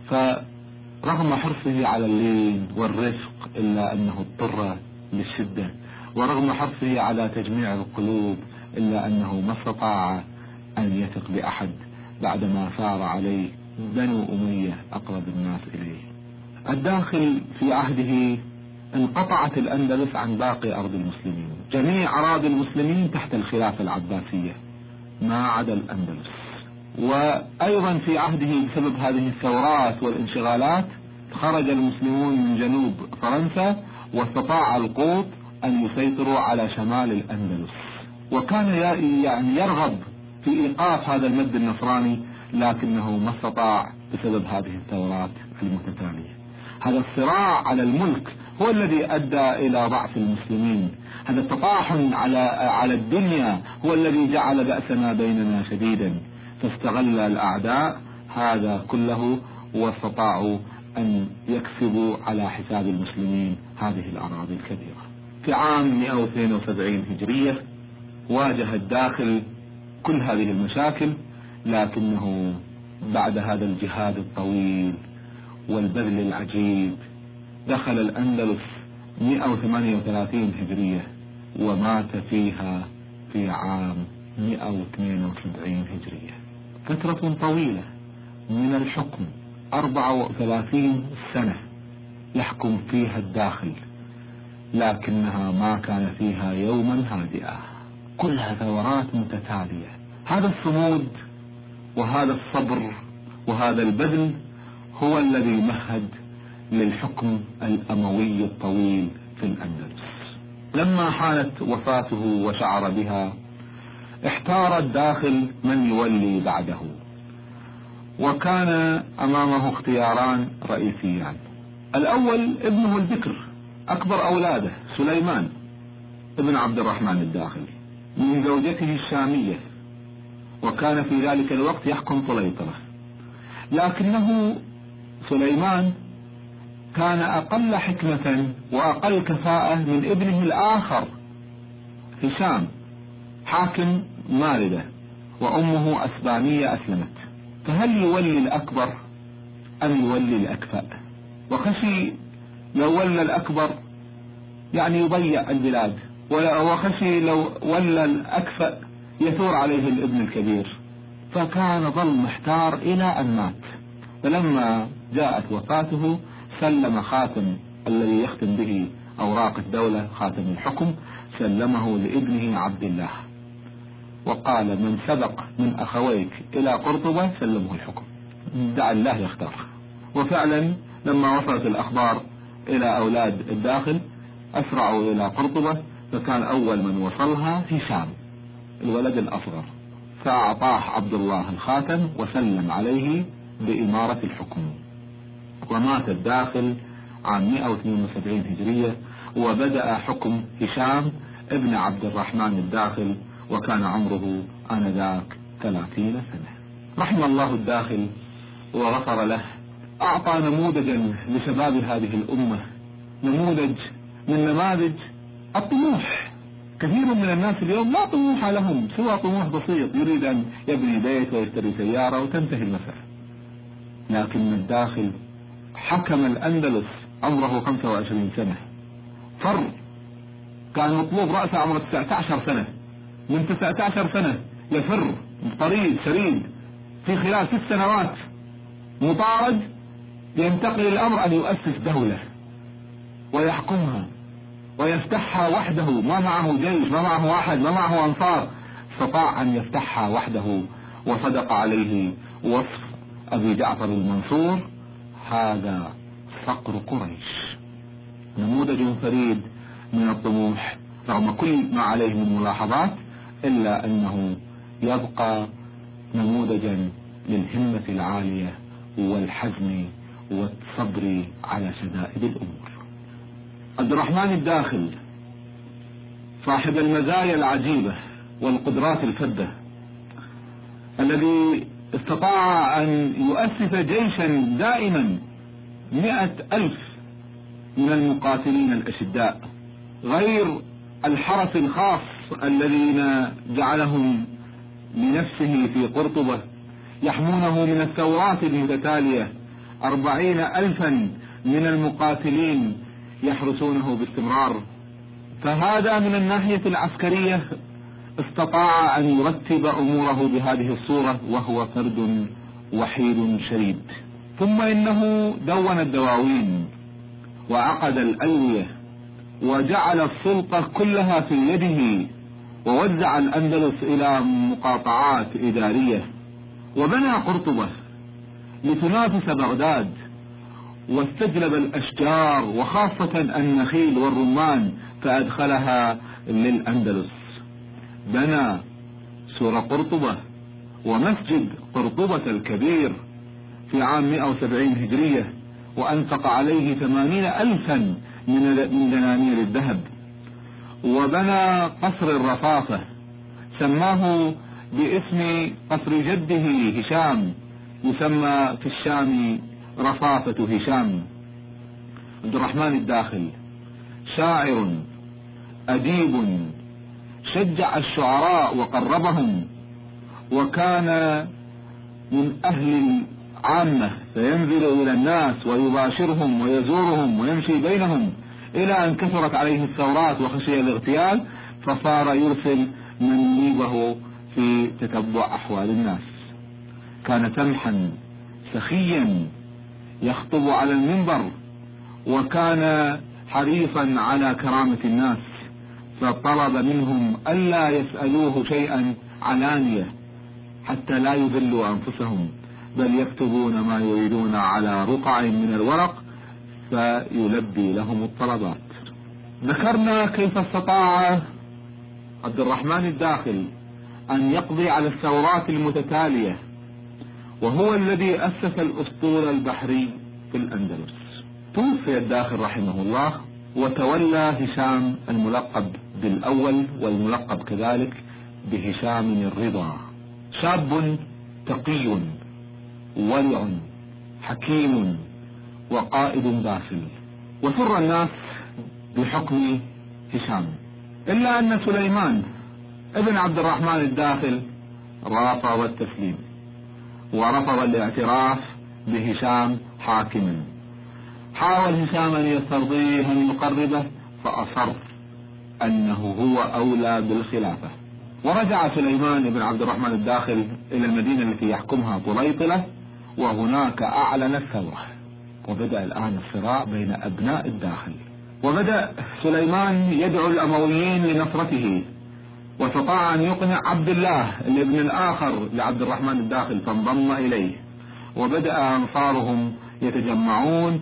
فرغم حرصه على اللين والرفق إلا أنه اضطر للشدة، ورغم حرصه على تجميع القلوب إلا أنه ما استطاع أن يثق بأحد بعدما ثار عليه بنو أمية أقرب الناس إليه. الداخل في عهده انقطعت الأندلس عن باقي أرض المسلمين، جميع أراضي المسلمين تحت الخلافة العباسية ما عدا الأندلس. وأيضا في عهده بسبب هذه الثورات والانشغالات خرج المسلمون من جنوب فرنسا، واستطاع القوط أن يسيطروا على شمال الأندلس، وكان يعني يرغب في إيقاف هذا المد النصراني، لكنه ما استطاع بسبب هذه الثورات المتتالية. هذا الصراع على الملك هو الذي أدى إلى ضعف المسلمين، هذا التطاحن على على الدنيا هو الذي جعل بأسنا بيننا شديدا، فاستغل الأعداء هذا كله واستطاعوا أن يكسبوا على حساب المسلمين هذه الأراضي الكبيرة. في عام مئة واثنين وسبعين هجرية واجه الداخل كل هذه المشاكل، لكنه بعد هذا الجهاد الطويل والبذل العجيب دخل الأندلس مئة وثمانية وثلاثين هجرية ومات فيها في عام مئة واثنين وسبعين هجرية. فترة طويلة من الحكم، أربعة وثلاثين سنة يحكم فيها الداخل، لكنها ما كان فيها يوما هادئا، كلها ثورات متتالية. هذا الصمود وهذا الصبر وهذا البذل هو الذي مهد للحكم الأموي الطويل في الأندلس. لما حانت وفاته وشعر بها احتار الداخل من يولي بعده، وكان أمامه اختياران رئيسيان. الأول ابنه البكر أكبر أولاده سليمان ابن عبد الرحمن الداخل من زوجته الشامية، وكان في ذلك الوقت يحكم طليطلة، لكنه سليمان كان أقل حكمة وأقل كفاءة من ابنه الآخر هشام حاكم ماردة، وأمه أسبانية أسلمت، فهل يولي الأكبر أم يولي الأكفأ؟ وخشي لو ولى الأكبر يعني يضيع البلاد، وخشي لو ولى الأكفأ يثور عليه الابن الكبير، فكان ظل محتار إلى أن مات. فلما جاءت وفاته سلم خاتم الذي يختم به أوراق الدولة، خاتم الحكم، سلمه لابنه عبد الله، وقال من سبق من أخويك إلى قرطبة سلمه الحكم، دع الله يختار. وفعلا لما وصلت الأخبار إلى أولاد الداخل أسرعوا إلى قرطبة، فكان أول من وصلها هشام الولد الأصغر، فأعطاه عبد الله الخاتم وسلم عليه بإمارة الحكم. ومات الداخل عام مئة واثنين وسبعين هجرية، وبدأ حكم هشام ابن عبد الرحمن الداخل، وكان عمره آنذاك ثلاثين سنة. رحم الله الداخل وغفر له، أعطى نموذجا لشباب هذه الأمة، نموذج من نماذج الطموح. كثير من الناس اليوم لا طموح لهم سوى طموح بسيط، يريد أن يبني بيت ويشتري سيارة وتنتهي المسألة، لكن الداخل حكم الأندلس عمره خمسة وعشرين سنة، فر كان مطلوب رأسه عمره تسعة عشر سنة، من تسعة عشر سنة يفر طريد شريد، في خلال ست سنوات مطارد، ينتقل الأمر أن يؤسس دولة ويحكمها ويفتحها وحده، ما معه جيش، ما معه أحد، ما معه أنصار، استطاع أن يفتحها وحده، وصدق عليه وصف أبي جعفر المنصور: هذا صقر قريش. نموذج فريد من الطموح رغم كل ما عليه من ملاحظات، إلا أنه يبقى نموذجا للهمة العالية والحزم والصبر على شدائد الأمور. عبد الرحمن الداخل صاحب المزايا العجيبة والقدرات الفذة، الذي استطاع أن يؤسس جيشا دائما مئة ألف من المقاتلين الأشداء، غير الحرس الخاص الذين جعلهم لنفسه في قرطبة يحمونه من الثورات المتتالية، أربعين ألفا من المقاتلين يحرسونه باستمرار. فهذا من الناحية العسكرية استطاع أن يرتب أموره بهذه الصورة، وهو فرد وحيد شريد. ثم إنه دون الدواوين وعقد الألوية وجعل السلطة كلها في يده، ووزع الأندلس إلى مقاطعات إدارية، وبنى قرطبة لتنافس بغداد، واستجلب الأشجار وخاصة النخيل والرمان فأدخلها للأندلس. بنى سور قرطبة ومسجد قرطبة الكبير في عام مئة وسبعين هجرية، وأنفق عليه ثمانين ألفا من دنانير الذهب. وبنى قصر الرفافة سماه باسم قصر جده هشام، يسمى في الشام رفافة هشام. عبد الرحمن الداخل شاعر أديب، شجع الشعراء وقربهم، وكان من أهل العامة، فينزل إلى الناس ويباشرهم ويزورهم ويمشي بينهم، إلى أن كثرت عليه الثورات وخشي الاغتيال، فصار يرسل من يجيبه في تتبع أحوال الناس. كان سمحا سخيا يخطب على المنبر، وكان حريصا على كرامة الناس، فطلب منهم ألا يسألوه شيئا علانية حتى لا يذلوا أنفسهم، بل يكتبون ما يريدون على رقع من الورق فيلبي لهم الطلبات. ذكرنا كيف استطاع عبد الرحمن الداخل أن يقضي على الثورات المتتالية، وهو الذي أسس الأسطول البحري في الأندلس. توفي الداخل رحمه الله، وتولى هشام الملقب بالأول والملقب كذلك بهشام الرضا، شاب تقي ورع حكيم وقائد باسل، وسر الناس بحكم هشام، إلا أن سليمان ابن عبد الرحمن الداخل رافض التسليم ورفض الاعتراف بهشام حاكما. حاول هشام أن يسترضيه أن يقربه، فأصر أنه هو أولى بالخلافة. ورجع سليمان بن عبد الرحمن الداخل إلى المدينة التي يحكمها طليطلة، وهناك أعلن الثورة، وبدأ الآن الصراع بين أبناء الداخل. وبدأ سليمان يدعو الأمويين لنصرته، واستطاع أن يقنع عبد الله الابن الآخر لعبد الرحمن الداخل فانضم إليه، وبدأ أنصارهم يتجمعون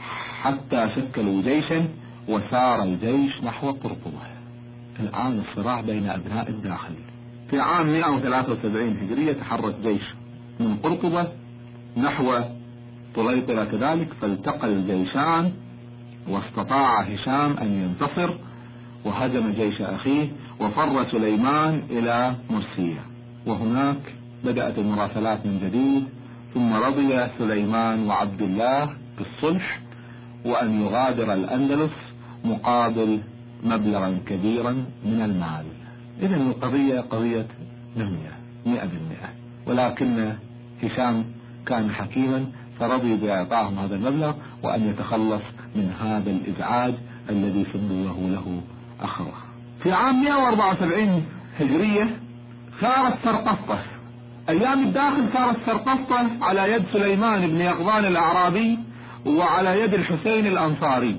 حتى شكلوا جيشا، وسار الجيش نحو قرطبة. الآن الصراع بين أبناء الداخل. في عام مئة وثلاثة وسبعين هجرية تحرك جيش من قرطبة نحو طليطلة كذلك، فالتقى الجيشان، واستطاع هشام أن ينتصر وهزم جيش أخيه، وفر سليمان إلى مرسية، وهناك بدأت المراسلات من جديد. ثم رضي سليمان وعبد الله بالصلح، وأن يغادر الأندلس مقابل مبلغا كبيرا من المال. إذن القضية قضية نمية مئة بالمئة، ولكن هشام كان حكيما فرضي بإعطائهم هذا المبلغ، وأن يتخلص من هذا الإزعاج الذي سببه له أخوه. في عام مئة وأربعة وسبعين هجرية صارت سرقسطة. أيام الداخل صارت سرقسطة على يد سليمان بن يقظان الأعرابي وعلى يد الحسين الأنصاري.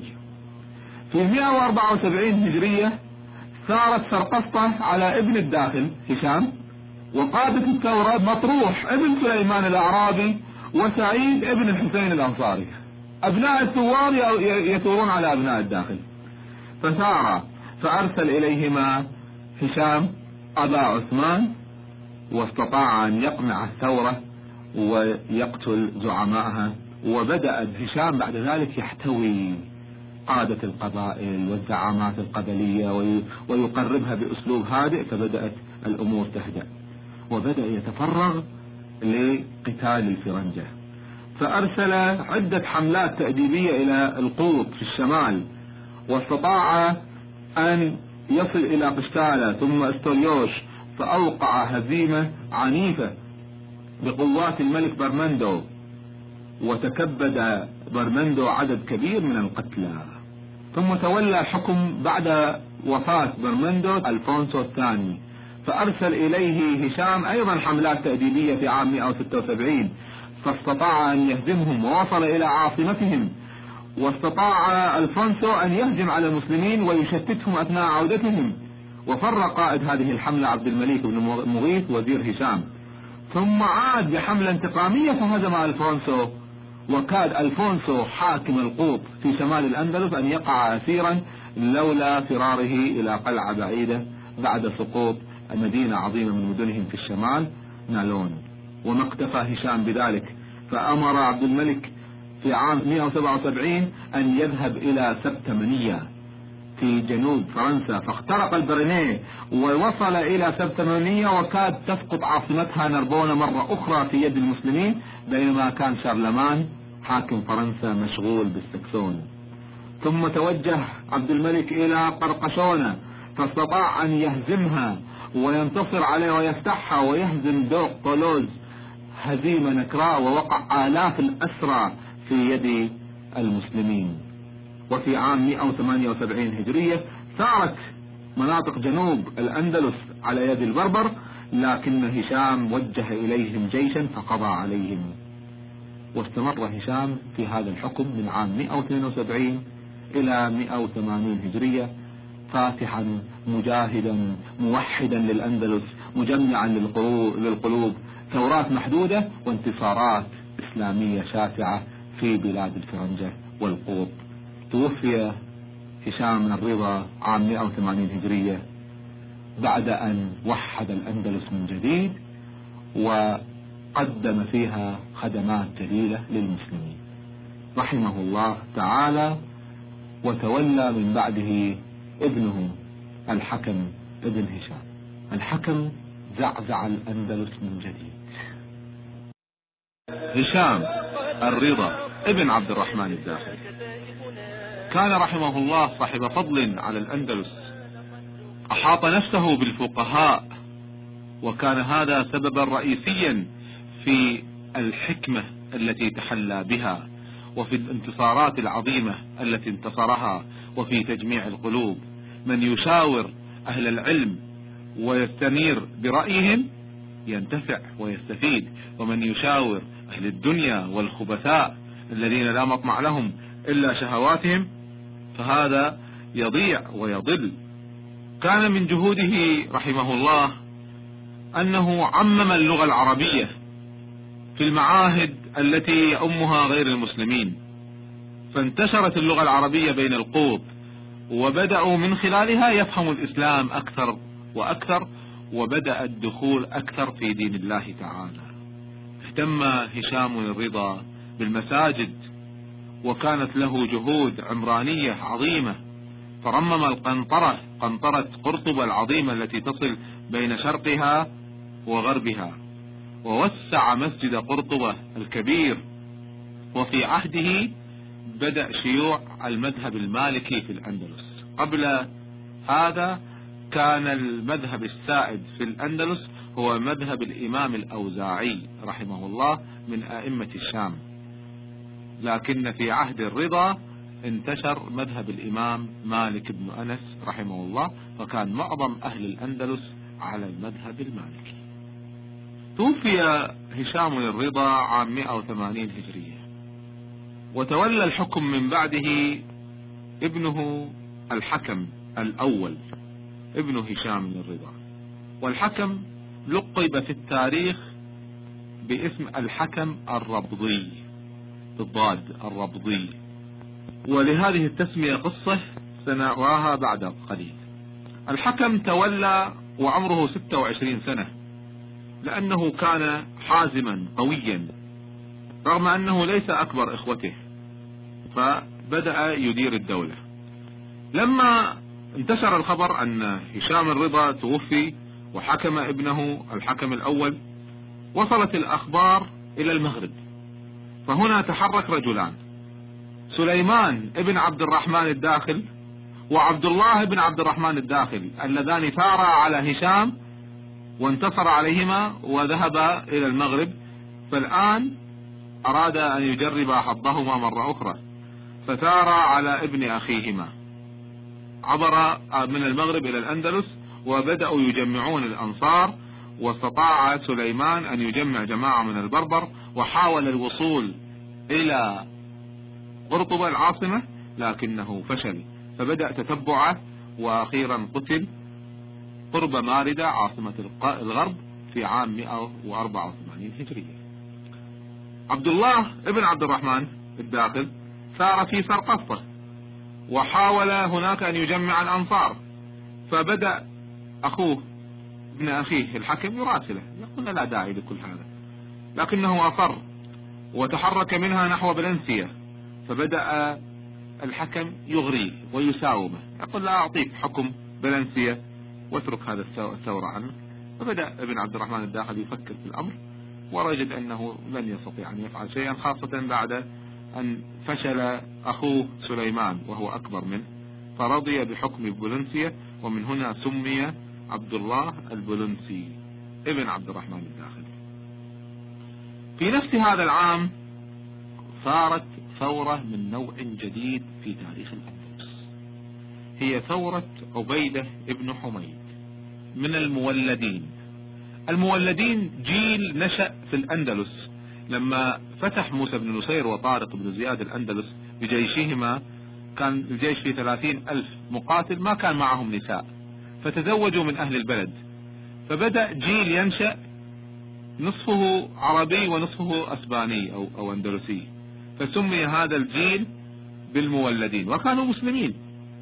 في مئة وأربعة وسبعين هجرية صارت سرقسطة على ابن الداخل هشام، وقادة الثورة مطروح ابن سليمان الأعرابي وسعيد ابن الحسين الأنصاري. أبناء الثوار يثورون على أبناء الداخل، فثار فأرسل إليهما هشام أبا عثمان، واستطاع أن يقمع الثورة ويقتل زعمائها. وبدأ هشام بعد ذلك يحتوي قادة القبائل والزعامات القبلية ويقربها بأسلوب هادئ، فبدأت الأمور تهدأ، وبدأ يتفرغ لقتال الفرنجة. فأرسل عدة حملات تأديبية إلى القوط في الشمال، واستطاع أن يصل إلى قشتالة ثم استريوش، فأوقع هزيمة عنيفة بقوات الملك برمندو، وتكبد برمندو عدد كبير من القتلى. ثم تولى الحكم بعد وفاة برمندو ألفونسو الثاني، فأرسل إليه هشام أيضا حملات تأديبية في عام مئة وستة وسبعين، فاستطاع أن يهزمهم ووصل إلى عاصمتهم. واستطاع ألفونسو أن يهجم على المسلمين ويشتتهم أثناء عودتهم، وفر قائد هذه الحملة عبد الملك بن مغيث وزير هشام. ثم عاد بحملة انتقامية فهزم ألفونسو، وكاد ألفونسو حاكم القوط في شمال الأندلس أن يقع أسيرا لولا فراره إلى قلعة بعيدة بعد سقوط مدينة عظيمة من مدنهم في الشمال نالون. وما اكتفى هشام بذلك، فأمر عبد الملك في عام مئة وسبعة وسبعين أن يذهب إلى سبتمنية في جنوب فرنسا، فاخترق البرينيه ووصل إلى سبتمنية وكاد تسقط عاصمتها نربونة مرة أخرى في يد المسلمين، بينما كان شارلمان حاكم فرنسا مشغول بالسكسون. ثم توجه عبد الملك إلى قرقشونة، فاستطاع أن يهزمها وينتصر عليها ويفتحها ويهزم دوق طولوز هزيمة نكراء، ووقع آلاف الأسرى في يد المسلمين. وفي عام مئة وثمانية وسبعين هجرية ثارت مناطق جنوب الأندلس على يد البربر، لكن هشام وجه إليهم جيشا فقضى عليهم. واستمر هشام في هذا الحكم من عام مئة واثنين وسبعين إلى مئة وثمانين هجرية، فاتحا مجاهدا موحدا للأندلس، مجمعا للقلوب، ثورات محدودة وانتصارات إسلامية شاسعة في بلاد الفرنجة والقوط. توفي هشام الرضا عام مئة وثمانين هجرية بعد أن وحد الأندلس من جديد وقدم فيها خدمات جليلة للمسلمين رحمه الله تعالى. وتولى من بعده ابنه الحكم ابن هشام. الحكم زعزع الأندلس من جديد. هشام الرضا ابن عبد الرحمن الداخل كان رحمه الله صاحب فضل على الأندلس، أحاط نفسه بالفقهاء، وكان هذا سببا رئيسيا في الحكمة التي تحلى بها، وفي الانتصارات العظيمة التي انتصرها، وفي تجميع القلوب. من يشاور أهل العلم ويستنير برأيهم ينتفع ويستفيد، ومن يشاور أهل الدنيا والخبثاء الذين لا مطمع لهم إلا شهواتهم فهذا يضيع ويضل. كان من جهوده رحمه الله أنه عمم اللغة العربية في المعاهد التي يؤمها غير المسلمين، فانتشرت اللغة العربية بين القوط، وبدأوا من خلالها يفهموا الإسلام أكثر وأكثر، وبدأ الدخول أكثر في دين الله تعالى. اهتم هشام الرضا بالمساجد، وكانت له جهود عمرانية عظيمة، فرمم القنطرة، قنطرة قرطبة العظيمة التي تصل بين شرقها وغربها، ووسع مسجد قرطبة الكبير. وفي عهده بدأ شيوع المذهب المالكي في الأندلس. قبل هذا كان المذهب السائد في الأندلس هو مذهب الإمام الأوزاعي رحمه الله من أئمة الشام، لكن في عهد الرضا انتشر مذهب الإمام مالك بن أنس رحمه الله، فكان معظم أهل الأندلس على المذهب المالكي. توفي هشام الرضا عام مئة وثمانين هجرية، وتولى الحكم من بعده ابنه الحكم الأول ابن هشام الرضا. والحكم لقب في التاريخ باسم الحكم الربضي بالضاد الربضي، ولهذه التسمية قصة سنراها بعد قليل. الحكم تولى وعمره ستة وعشرين سنة، لأنه كان حازما قويا رغم أنه ليس أكبر إخوته، فبدأ يدير الدولة. لما انتشر الخبر أن هشام الرضا توفي وحكم ابنه الحكم الأول، وصلت الأخبار إلى المغرب، فهنا تحرك رجلان، سليمان ابن عبد الرحمن الداخل وعبد الله ابن عبد الرحمن الداخل، اللذان ثارا على هشام وانتصر عليهما وذهبا إلى المغرب، فالآن أراد أن يجرب حظهما مرة أخرى، فثارا على ابن أخيهما، عبر من المغرب إلى الأندلس وبدأوا يجمعون الأنصار. واستطاع سليمان أن يجمع جماعة من البربر، وحاول الوصول إلى قرطبة العاصمة لكنه فشل، فبدأ تتبعه وأخيرا قتل قرب ماردة عاصمة الغرب في عام مئة وأربعة وثمانين هجرية. عبد الله ابن عبد الرحمن الداخل ثار في سرقسطة، وحاول هناك أن يجمع الأنصار، فبدأ أخوه ابن أخيه الحكم يراسله، يقول لا داعي لكل هذا، لكنه أصر وتحرك منها نحو فالنسيا. فبدأ الحكم يغريه ويساومه، يقول لا أعطيك حكم فالنسيا واترك هذا الثورة عنه. فبدأ ابن عبد الرحمن الداخل يفكر في الأمر، ورجد أنه لن يستطيع أن يفعل شيئا، خاصة بعد أن فشل أخوه سليمان وهو أكبر منه، فرضي بحكم فالنسيا، ومن هنا سمي عبد الله البولنسي ابن عبد الرحمن الداخل. في نفس هذا العام صارت ثورة من نوع جديد في تاريخ الأندلس، هي ثورة عبيدة ابن حميد من المولدين. المولدين جيل نشأ في الأندلس لما فتح موسى بن نصير وطارق بن زياد الأندلس بجيشهما، كان الجيش فيه ثلاثين ألف مقاتل، ما كان معهم نساء، فتزوجوا من أهل البلد، فبدأ جيل ينشأ نصفه عربي ونصفه أسباني أو, أو أندلسي، فسمي هذا الجيل بالمولدين. وكانوا مسلمين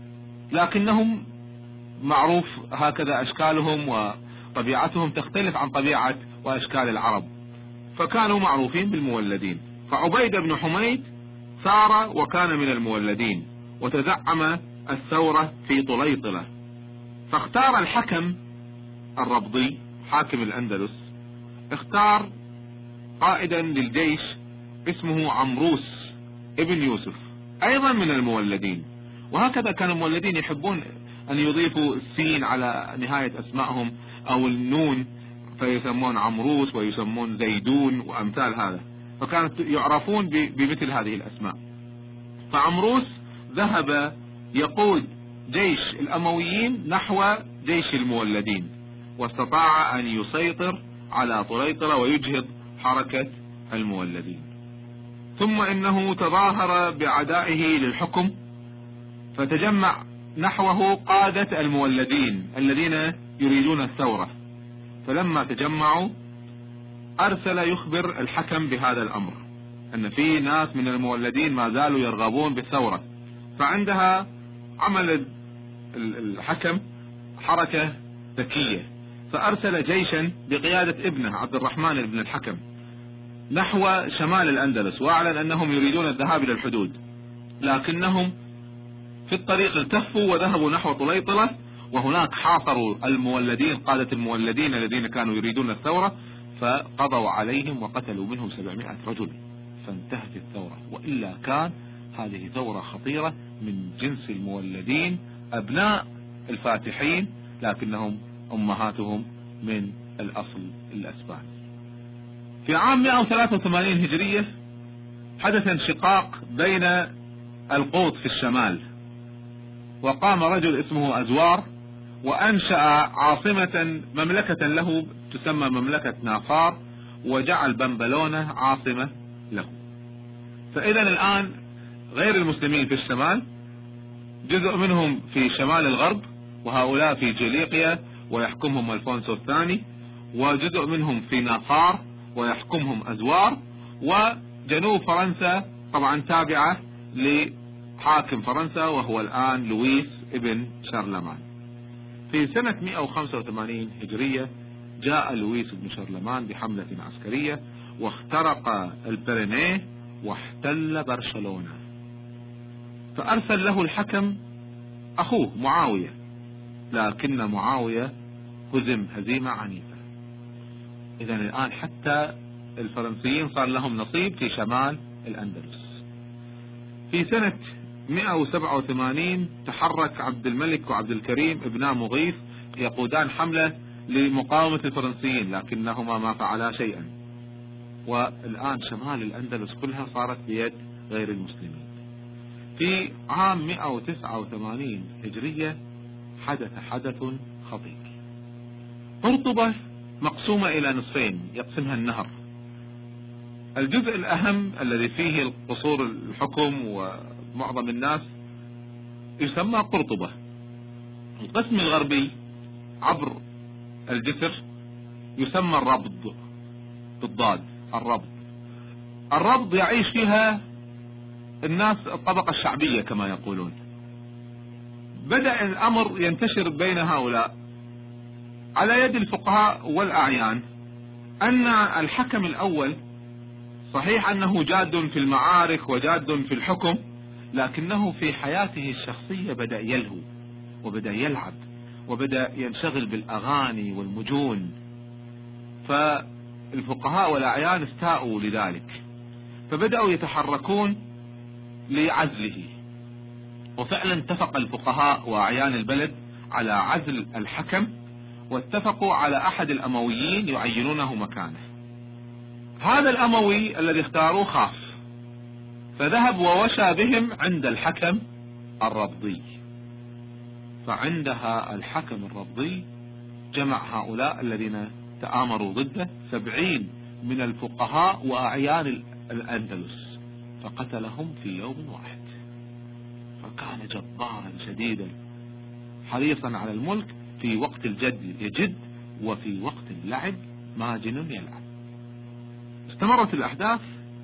لكنهم معروف هكذا أشكالهم وطبيعتهم تختلف عن طبيعة وأشكال العرب، فكانوا معروفين بالمولدين. فعبيد بن حميد ثار وكان من المولدين، وتزعم الثورة في طليطلة. فاختار الحكم الربضي حاكم الأندلس، اختار قائدا للجيش اسمه عمروس ابن يوسف أيضا من المولدين. وهكذا كان المولدين يحبون أن يضيفوا السين على نهاية أسمائهم أو النون، فيسمون عمروس ويسمون زيدون وأمثال هذا، فكانت يعرفون بمثل هذه الأسماء. فعمروس ذهب يقود جيش الأمويين نحو جيش المولدين، واستطاع أن يسيطر على طليطلة ويجهض حركة المولدين. ثم إنه تظاهر بعدائه للحكم، فتجمع نحوه قادة المولدين الذين يريدون الثورة، فلما تجمعوا أرسل يخبر الحكم بهذا الأمر، أن في ناس من المولدين ما زالوا يرغبون بالثورة. فعندها عمل الحكم حركة ذكية، فأرسل جيشا بقيادة ابنه عبد الرحمن بن الحكم نحو شمال الأندلس، وأعلن أنهم يريدون الذهاب إلى الحدود، لكنهم في الطريق التفوا وذهبوا نحو طليطلة، وهناك حاصروا المولدين قادة المولدين الذين كانوا يريدون الثورة، فقضوا عليهم وقتلوا منهم سبعمائة رجل، فانتهت الثورة. وإلا كان هذه ثورة خطيرة من جنس المولدين، أبناء الفاتحين لكنهم أمهاتهم من الأصل الأسباني. في عام مئة وثلاثة وثمانين هجرية حدث انشقاق بين القوط في الشمال، وقام رجل اسمه أزوار وأنشأ عاصمة مملكة له تسمى مملكة نافار، وجعل بمبلونة عاصمة له. فإذا الآن غير المسلمين في الشمال جزء منهم في شمال الغرب، وهؤلاء في جليقيا ويحكمهم الفونسو الثاني، وجزء منهم في نافار ويحكمهم أزوار، وجنوب فرنسا طبعا تابعة لحاكم فرنسا وهو الآن لويس ابن شارلمان. في سنة مئة وخمسة وثمانين هجرية جاء لويس بن شارلمان بحملة عسكرية واخترق البرينيه واحتل برشلونة، فأرسل له الحكم أخوه معاوية، لكن معاوية هزم هزيمة عنيفة. إذن الآن حتى الفرنسيين صار لهم نصيب في شمال الأندلس. في سنة مئة وسبعة وثمانين تحرك عبد الملك وعبد الكريم ابنا مغيث يقودان حملة لمقاومة الفرنسيين، لكنهما ما فعلا شيئا، والآن شمال الأندلس كلها صارت بيد غير المسلمين. في عام مئة وتسعة وثمانين هجرية حدث حدث خطير. قرطبة مقسومة إلى نصفين يقسمها النهر، الجزء الأهم الذي فيه قصور الحكم ومعظم الناس يسمى قرطبة. القسم الغربي عبر الجسر يسمى الربض بالضاد، الربض. الربض يعيش فيها الناس الطبقة الشعبية كما يقولون، بدأ الأمر ينتشر بين هؤلاء على يد الفقهاء والأعيان، أن الحكم الأول صحيح أنه جاد في المعارك وجاد في الحكم، لكنه في حياته الشخصية بدأ يلهو وبدأ يلعب وبدأ ينشغل بالأغاني والمجون، فالفقهاء والأعيان استاءوا لذلك، فبدأوا يتحركون لعزله. وفعلا اتفق الفقهاء وأعيان البلد على عزل الحكم، واتفقوا على أحد الأمويين يعينونه مكانه. هذا الأموي الذي اختاروه خاف، فذهب ووشى بهم عند الحكم الربضي. فعندها الحكم الربضي جمع هؤلاء الذين تآمروا ضده سبعين من الفقهاء وأعيان الأندلس، فقتلهم في يوم واحد. فكان جبارا شديدا حريصا على الملك، في وقت الجد يجد وفي وقت اللعب ماجن يلعب. استمرت الأحداث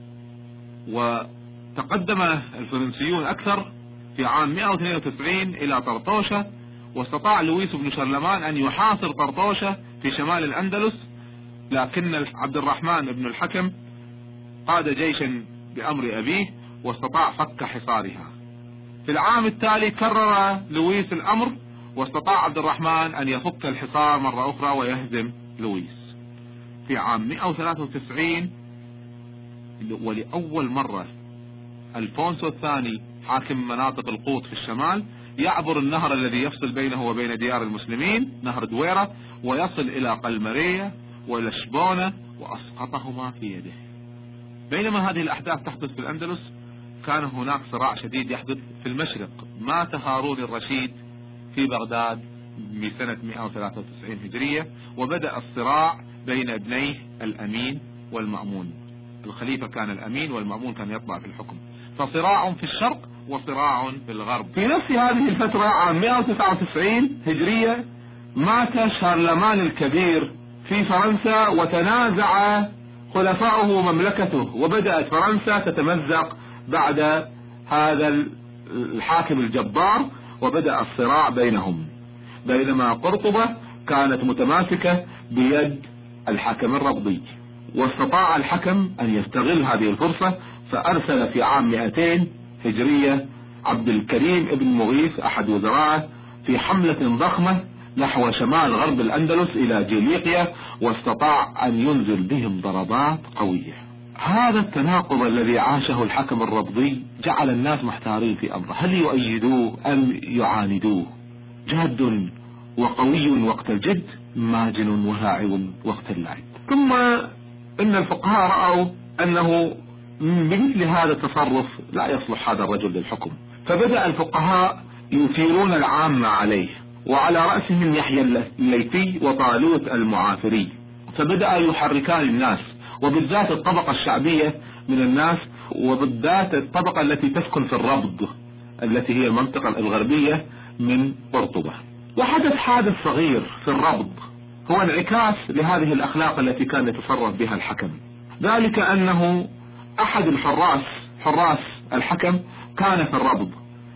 وتقدم الفرنسيون أكثر. في عام مئة واثنين وتسعين إلى طرطوشة، واستطاع لويس بن شرلمان أن يحاصر طرطوشة في شمال الأندلس، لكن عبد الرحمن بن الحكم قاد جيشا بأمر أبيه واستطاع فك حصارها. في العام التالي كرر لويس الأمر، واستطاع عبد الرحمن أن يفك الحصار مرة أخرى ويهزم لويس. في عام مئة وثلاثة وتسعين ولأول مرة الفونسو الثاني حاكم مناطق القوط في الشمال يعبر النهر الذي يفصل بينه وبين ديار المسلمين، نهر دويرة، ويصل إلى قلمرية ولشبونة وأسقطهما في يده. بينما هذه الأحداث تحدث في الأندلس، كان هناك صراع شديد يحدث في المشرق. مات هارون الرشيد في بغداد بسنة مئة وثلاثة وتسعين هجرية، وبدأ الصراع بين ابنيه الأمين والمأمون. الخليفة كان الأمين والمأمون كان يطلع في الحكم، فصراع في الشرق وصراع في الغرب. في نفس هذه الفترة عام مئة وتسعة وتسعين هجرية مات شارلمان الكبير في فرنسا، وتنازع خلفاؤه مملكته، وبدأت فرنسا تتمزق بعد هذا الحاكم الجبار، وبدأ الصراع بينهم. بينما قرطبة كانت متماسكة بيد الحاكم الربضي، واستطاع الحكم أن يستغل هذه الفرصة، فأرسل في عام مئتين هجرية عبد الكريم ابن مغيث أحد وزرائه في حملة ضخمة نحو شمال غرب الأندلس إلى جيليقيا، واستطاع أن ينزل بهم ضربات قوية. هذا التناقض الذي عاشه الحكم الربضي جعل الناس محتارين في أمره، هل يؤيدوه أم يعاندوه؟ جاد وقوي وقت الجد، ماجن ولاعب وقت اللعب. ثم إن الفقهاء رأوا أنه بمثل هذا التصرف لا يصلح هذا الرجل للحكم، فبدأ الفقهاء يثيرون العامة عليه، وعلى رأسهم يحيى الليثي وطالوت المعافري. فبدأ يحركان الناس، وبالذات الطبقة الشعبية من الناس، وبالذات الطبقة التي تسكن في الربض التي هي المنطقة الغربية من قرطبة. وحدث حادث صغير في الربض هو انعكاس لهذه الأخلاق التي كان يتصرف بها الحكم، ذلك أنه أحد الحراس حراس الحكم كان في الربض،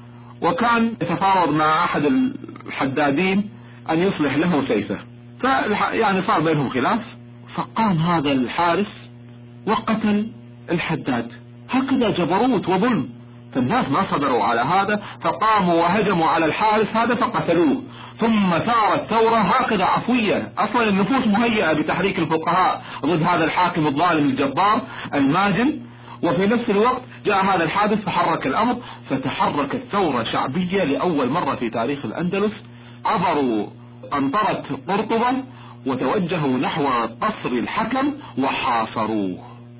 وكان يتفاوض مع أحد الحدادين أن يصلح له سيفه، فيعني صار بينهم خلاف، فقام هذا الحارس وقتل الحداد. هكذا جبروت وظلم، فالناس ما صبروا على هذا، فقاموا وهجموا على الحارس هذا فقتلوه. ثم ثارت ثورة هكذا عفوية، أصلا النفوس مهيئة بتحريك الفقهاء ضد هذا الحاكم الظالم الجبار الماجن، وفي نفس الوقت جاء هذا الحادث فحرك الأمر، فتحركت ثورة شعبية لأول مرة في تاريخ الأندلس. عبروا قنطرة قرطبة وتوجهوا نحو قصر الحكم وحاصروه،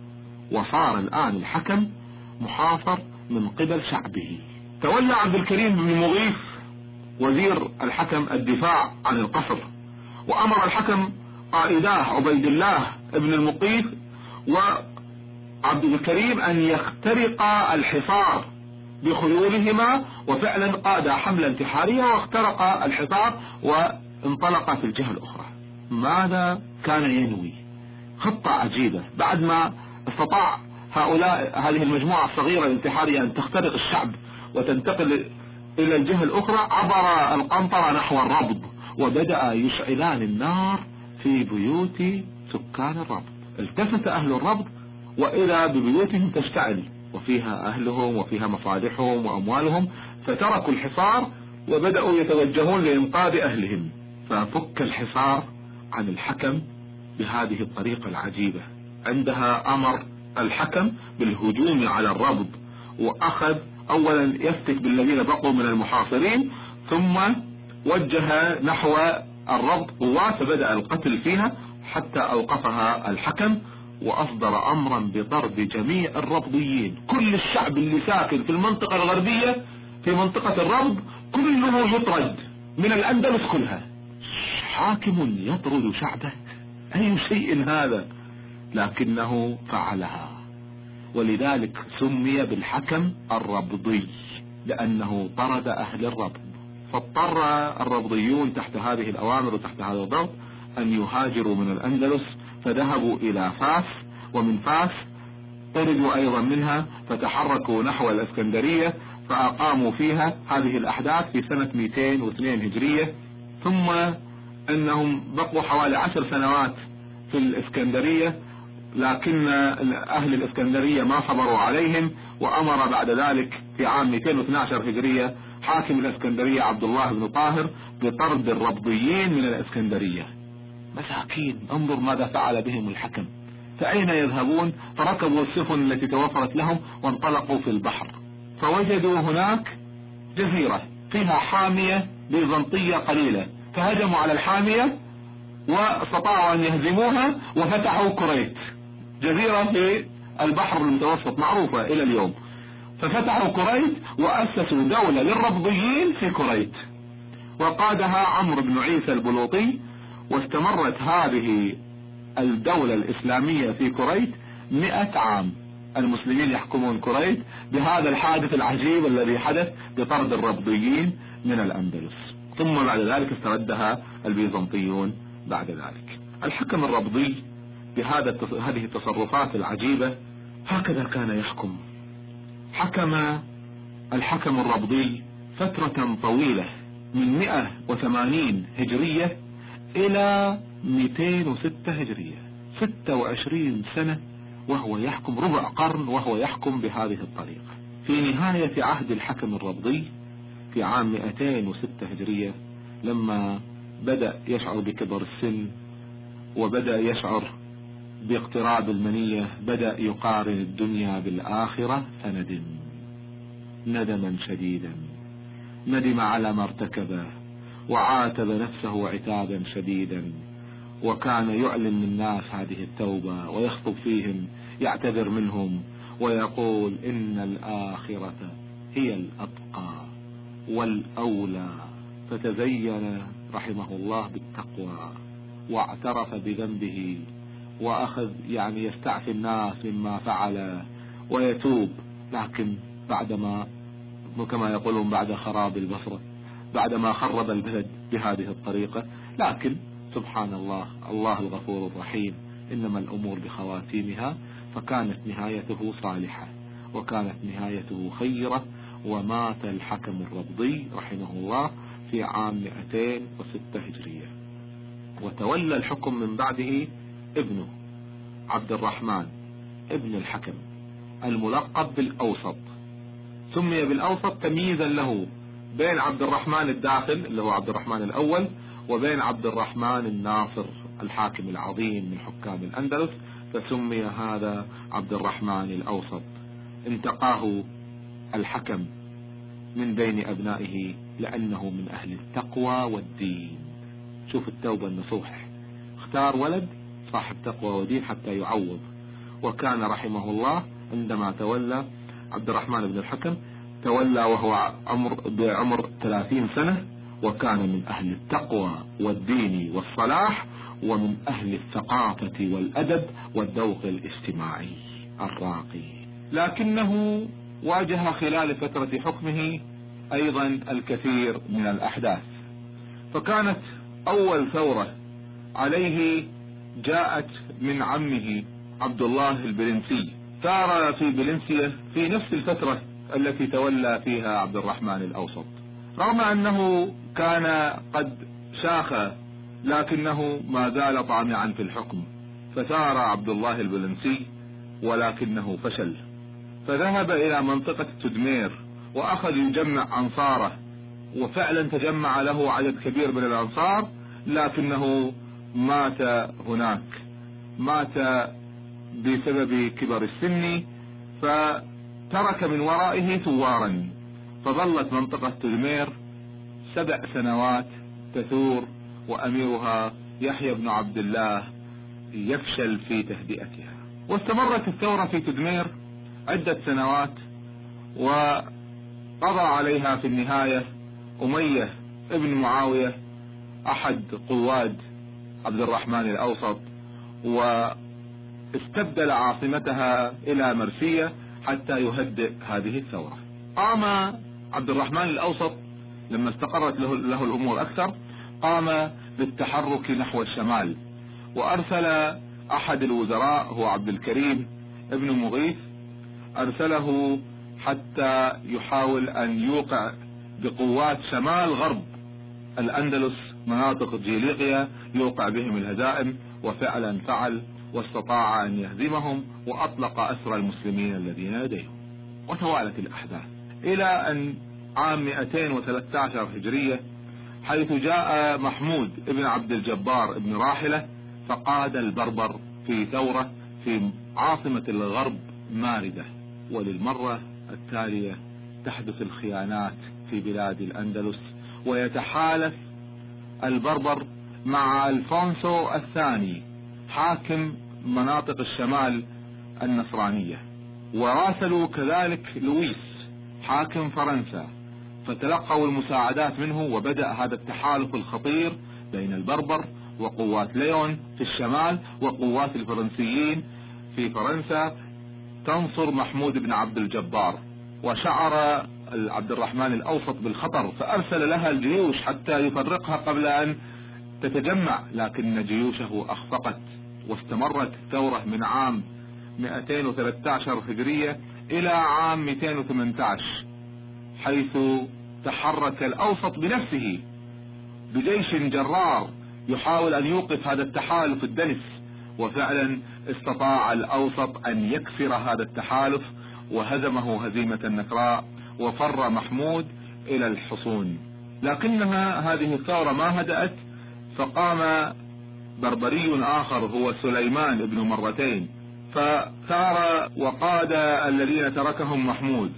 وصار الآن الحكم محاصر من قبل شعبه. تولى عبد الكريم بن مغيث وزير الحكم الدفاع عن القصر، وأمر الحكم قائداه عبيد الله ابن المقيث وعبد الكريم أن يخترق الحصار بخيولهما، وفعلا قاد حملة انتحارية واخترق الحصار وانطلق في الجهة الأخرى. ماذا كان ينوي؟ خطة عجيبة. بعد ما استطاع هؤلاء هذه المجموعة الصغيرة الانتحارية أن تخترق الشعب وتنتقل إلى الجهة الأخرى عبر القنطرة نحو الربض، وبدأ يشعلان النار في بيوت سكان الربض. التفت أهل الربض وإذا ببيوتهم تشتعل وفيها أهلهم وفيها مصالحهم وأموالهم، فتركوا الحصار وبدأوا يتوجهون لإنقاذ أهلهم. ففك الحصار عن الحكم بهذه الطريقة العجيبة. عندها أمر الحكم بالهجوم على الربض، وأخذ أولا يفتك بالذين بقوا من المحاصرين، ثم وجه نحو الربض قوات فبدأ القتل فيها حتى أوقفها الحكم، وأصدر أمرا بطرد جميع الربضيين. كل الشعب اللي ساكن في المنطقة الغربية في منطقة الربض كله يطرد من الأندلس كلها. حاكم يطرد شعبه، أي شيء هذا؟ لكنه فعلها، ولذلك سمي بالحكم الربضي لأنه طرد أهل الربض. فاضطر الربضيون تحت هذه الأوامر وتحت هذا الضغط أن يهاجروا من الأندلس، فذهبوا إلى فاس، ومن فاس طردوا أيضا منها فتحركوا نحو الإسكندرية، فأقاموا فيها هذه الأحداث في سنة مئتين واثنين هجرية. ثم أنهم بقوا حوالي عشر سنوات في الإسكندرية، لكن أهل الإسكندرية ما صبروا عليهم، وأمر بعد ذلك في عام مئتين واثني عشر هجرية حاكم الإسكندرية عبد الله بن طاهر بطرد الربضيين من الإسكندرية. مساكين، انظر ماذا فعل بهم الحكم. فأين يذهبون؟ فركبوا السفن التي توفرت لهم وانطلقوا في البحر، فوجدوا هناك جزيرة فيها حامية بيزنطية قليلة، فهجموا على الحامية واستطاعوا أن يهزموها وفتحوا كريت، جزيرة في البحر المتوسط معروفة إلى اليوم. ففتحوا كريت وأسسوا دولة للربضيين في كريت، وقادها عمرو بن عيسى البلوطي، واستمرت هذه الدولة الإسلامية في كريت مئة عام. المسلمين يحكمون كريت بهذا الحادث العجيب الذي حدث بطرد الربضيين من الأندلس. ثم بعد ذلك استردها البيزنطيون بعد ذلك. الحكم الربضي بهذا هذه التصرفات العجيبة هكذا كان يحكم. حكم الحكم الربضي فترة طويلة من مئة وثمانين هجرية إلى مئتين وستة هجرية، ستة وعشرين سنة وهو يحكم، ربع قرن وهو يحكم بهذه الطريقة. في نهاية عهد الحكم الربضي في عام مئتين وستة هجرية، لما بدأ يشعر بكبر السن وبدأ يشعر باقتراب المنية، بدأ يقارن الدنيا بالآخرة فندم ندما شديدا، ندم على ما ارتكبه وعاتب نفسه عتابا شديدا، وكان يعلن للناس هذه التوبة ويخطب فيهم يعتذر منهم ويقول إن الآخرة هي الأتقى والأولى. فتزين رحمه الله بالتقوى واعترف بذنبه، وأخذ يعني يستعفي الناس مما فعل ويتوب. لكن بعدما كما يقولون بعد خراب البصرة، بعدما خرب البلد بهذه الطريقة، لكن سبحان الله، الله الغفور الرحيم، إنما الأمور بخواتيمها. فكانت نهايته صالحة وكانت نهايته خيرة، ومات الحكم الربضي رحمه الله في عام مئتين وستة هجرية. وتولى الحكم من بعده ابنه عبد الرحمن ابن الحكم الملقب بالأوسط. سمي بالأوسط تمييزا له بين عبد الرحمن الداخل اللي هو عبد الرحمن الأول، وبين عبد الرحمن الناصر الحاكم العظيم من حكام الأندلس، فسمي هذا عبد الرحمن الأوسط. انتقاه الحكم من بين أبنائه لأنه من أهل التقوى والدين. شوف التوبة النصوح، اختار ولد صاحب تقوى ودين حتى يعوض. وكان رحمه الله عندما تولى عبد الرحمن بن الحكم تولى وهو عمر بعمر ثلاثين سنة، وكان من أهل التقوى والدين والصلاح، ومن أهل الثقافة والأدب والذوق الاجتماعي الراقي. لكنه واجه خلال فترة حكمه أيضا الكثير من الأحداث. فكانت أول ثورة عليه جاءت من عمه عبد الله البلنسي، ثار في بلنسية في نفس الفترة التي تولى فيها عبد الرحمن الأوسط. رغم أنه كان قد شاخ لكنه ما زال طامعا في الحكم، فسار عبد الله البلنسي ولكنه فشل، فذهب إلى منطقة تدمير وأخذ يجمع أنصاره، وفعلا تجمع له عدد كبير من الأنصار، لكنه مات هناك، مات بسبب كبر السن، فترك من ورائه ثوارا، فظلت منطقة تدمير سبع سنوات تثور، وأميرها يحيى بن عبد الله يفشل في تهدئتها. واستمرت الثورة في تدمير عدة سنوات، وقضى عليها في النهاية أمية ابن معاوية أحد قواد عبد الرحمن الأوسط، واستبدل عاصمتها إلى مرسية حتى يهدئ هذه الثورة. قام عبد الرحمن الأوسط لما استقرت له, له الأمور أكثر، قام بالتحرك نحو الشمال، وأرسل أحد الوزراء هو عبد الكريم ابن مغيث، أرسله حتى يحاول أن يوقع بقوات شمال غرب الأندلس مناطق جيليقيا، يوقع بهم الهزائم، وفعلا فعل واستطاع أن يهزمهم، وأطلق أسرى المسلمين الذين لديهم. وتوالت الأحداث إلى أن عام مئتين وثلاثة عشر هجرية، حيث جاء محمود ابن عبد الجبار ابن راحلة فقاد البربر في ثورة في عاصمة الغرب ماردة. وللمرة التالية تحدث الخيانات في بلاد الأندلس، ويتحالف البربر مع الفونسو الثاني حاكم مناطق الشمال النصرانية، وراسلوا كذلك لويس حاكم فرنسا، فتلقوا المساعدات منه، وبدأ هذا التحالف الخطير بين البربر وقوات ليون في الشمال وقوات الفرنسيين في فرنسا تنصر محمود بن عبد الجبار. وشعر عبد الرحمن الأوسط بالخطر، فأرسل لها الجيوش حتى يفرقها قبل أن تتجمع، لكن جيوشه أخفقت، واستمرت الثورة من عام مئتين وثلاثة عشر هجرية إلى عام مئتين وثمانية عشر، حيث تحرك الأوسط بنفسه بجيش جرار يحاول أن يوقف هذا التحالف الدنس، وفعلا استطاع الأوسط أن يكسر هذا التحالف وهزمه هزيمة نكراء، وفر محمود إلى الحصون. لكنها هذه الثورة ما هدأت، فقام بربري آخر هو سليمان بن مرتين، فثار وقاد الذين تركهم محمود،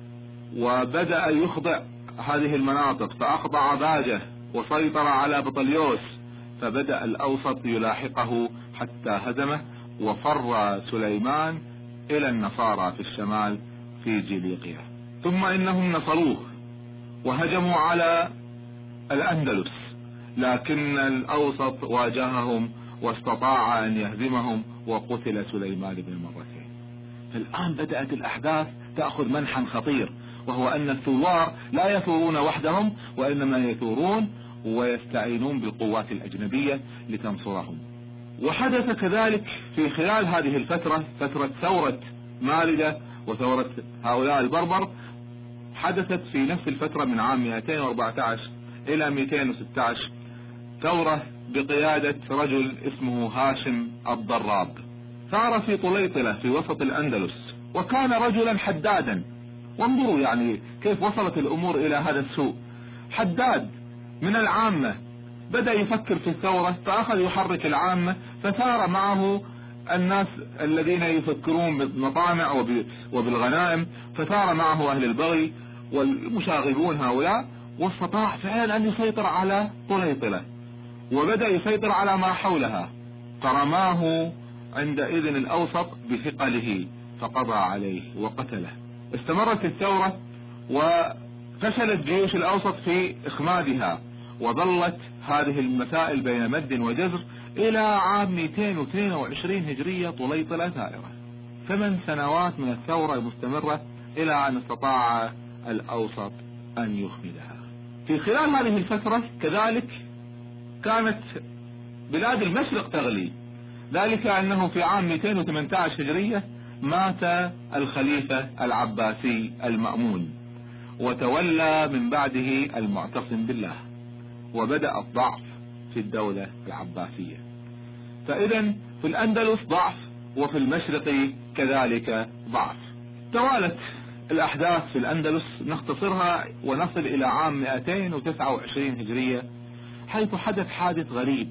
وبدأ يخضع هذه المناطق، فأخضع باجة وسيطر على بطليوس، فبدأ الأوسط يلاحقه حتى هزمه، وفر سليمان إلى النصارى في الشمال في جيليقيا. ثم إنهم نصروه وهجموا على الأندلس، لكن الأوسط واجههم واستطاع أن يهزمهم، وقتل سليمان بن مرتين. الآن بدأت الأحداث تأخذ منحا خطير، وهو أن الثوار لا يثورون وحدهم، وإنما يثورون ويستعينون بالقوات الأجنبية لتنصرهم. وحدث كذلك في خلال هذه الفترة، فترة ثورة ماردة وثورة هؤلاء البربر، حدثت في نفس الفترة من عام مئتين وأربعة عشر إلى مئتين وستة عشر ثورة بقيادة رجل اسمه هاشم الضراب، ثار في طليطلة في وسط الأندلس، وكان رجلا حدادا. وانظروا يعني كيف وصلت الأمور إلى هذا السوء. حداد من العامة بدأ يفكر في الثورة، فأخذ يحرك العامة، فثار معه الناس الذين يفكرون بالمطامع وبالغنائم، فثار معه أهل البغي والمشاغبون هؤلاء، واستطاع فعلا أن يسيطر على طليطلة، وبدأ يسيطر على ما حولها، فرماه عندئذ الأوسط بثقله فقضى عليه وقتله. استمرت الثورة وفشلت جيوش الأوسط في إخمادها، وظلت هذه المسائل بين مد وجزر إلى عام مئتين واثنين وعشرين هجرية طليطلة ثائرة. ثمان سنوات من الثورة مستمرة إلى أن استطاع الأوسط أن يخمدها. في خلال هذه الفترة كذلك كانت بلاد المشرق تغلي، ذلك أنه في عام مئتين وثمانية عشر هجرية مات الخليفة العباسي المأمون، وتولى من بعده المعتصم بالله، وبدأ الضعف في الدولة العباسية. فإذا في الأندلس ضعف، وفي المشرق كذلك ضعف. توالت الأحداث في الأندلس، نختصرها ونصل إلى عام مئتين وتسعة وعشرين هجرية، حيث حدث حادث غريب،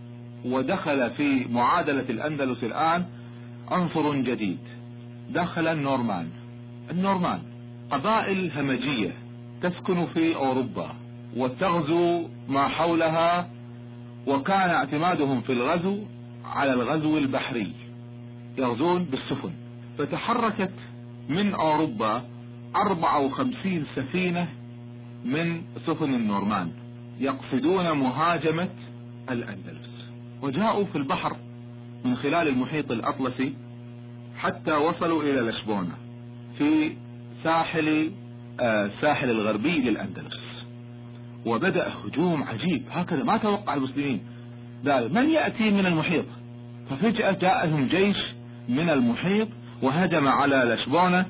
ودخل في معادلة الأندلس الآن عنصر جديد. دخل النورمان. النورمان قبائل همجية تسكن في أوروبا وتغزو ما حولها، وكان اعتمادهم في الغزو على الغزو البحري، يغزون بالسفن. فتحركت من أوروبا أربعة وخمسين سفينة من سفن النورمان يقصدون مهاجمة الأندلس، وجاءوا في البحر من خلال المحيط الأطلسي حتى وصلوا إلى لشبونة في ساحل آه ساحل الغربي للأندلس. وبدأ هجوم عجيب، هكذا ما توقع المسلمين، قال من يأتي من المحيط؟ ففجأة جاءهم جيش من المحيط وهجم على لشبونة،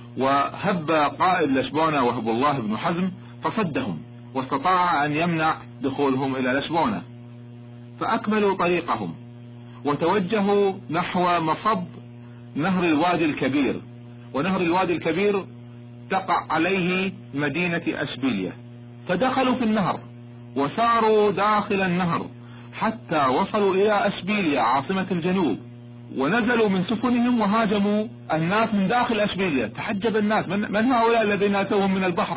وهب قائد لشبونة وهب الله بن حزم فصدهم، واستطاع أن يمنع دخولهم إلى لشبونة. فأكملوا طريقهم وتوجهوا نحو مصب نهر الوادي الكبير، ونهر الوادي الكبير تقع عليه مدينة أشبيلية. فدخلوا في النهر وساروا داخل النهر حتى وصلوا إلى أشبيلية عاصمة الجنوب، ونزلوا من سفنهم وهاجموا الناس من داخل أشبيلية. تحجب الناس، من, من هؤلاء الذين أتوهم من البحر؟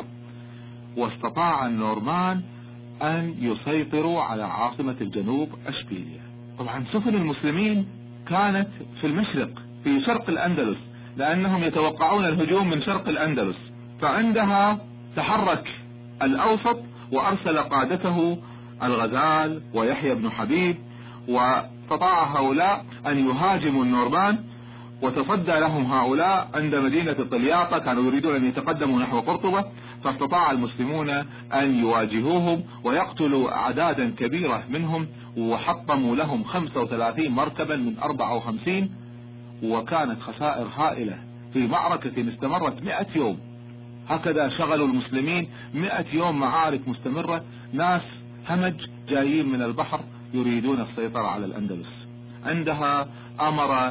واستطاع النورمان أن يسيطروا على عاصمة الجنوب أشبيلية. طبعا سفن المسلمين كانت في المشرق، في شرق الأندلس، لأنهم يتوقعون الهجوم من شرق الأندلس. فعندها تحرك الأوسط وأرسل قادته الغزال ويحيى بن حبيب، واستطاع هؤلاء أن يهاجموا النورمان، وتصدى لهم هؤلاء عند مدينة طلياطة، كانوا يريدون أن يتقدموا نحو قرطبة، فاستطاع المسلمون أن يواجهوهم ويقتلوا أعدادا كبيرة منهم، وحطموا لهم خمسة وثلاثين مركبا من أربعة وخمسين، وكانت خسائر هائلة في معركة استمرت مئة يوم. هكذا شغلوا المسلمين مئة يوم معارك مستمرة، ناس همج جايين من البحر يريدون السيطرة على الأندلس. عندها أمر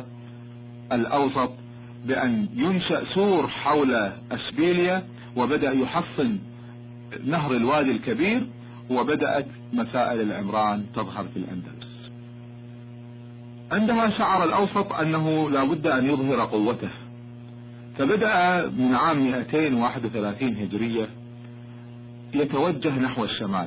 الأوسط بأن ينشأ سور حول أشبيلية، وبدأ يحصن نهر الوادي الكبير، وبدأت مسائل العمران تظهر في الأندلس. عندها شعر الأوسط أنه لا بد أن يظهر قوته، فبدأ من عام مئتين وواحد وثلاثين هجرية يتوجه نحو الشمال،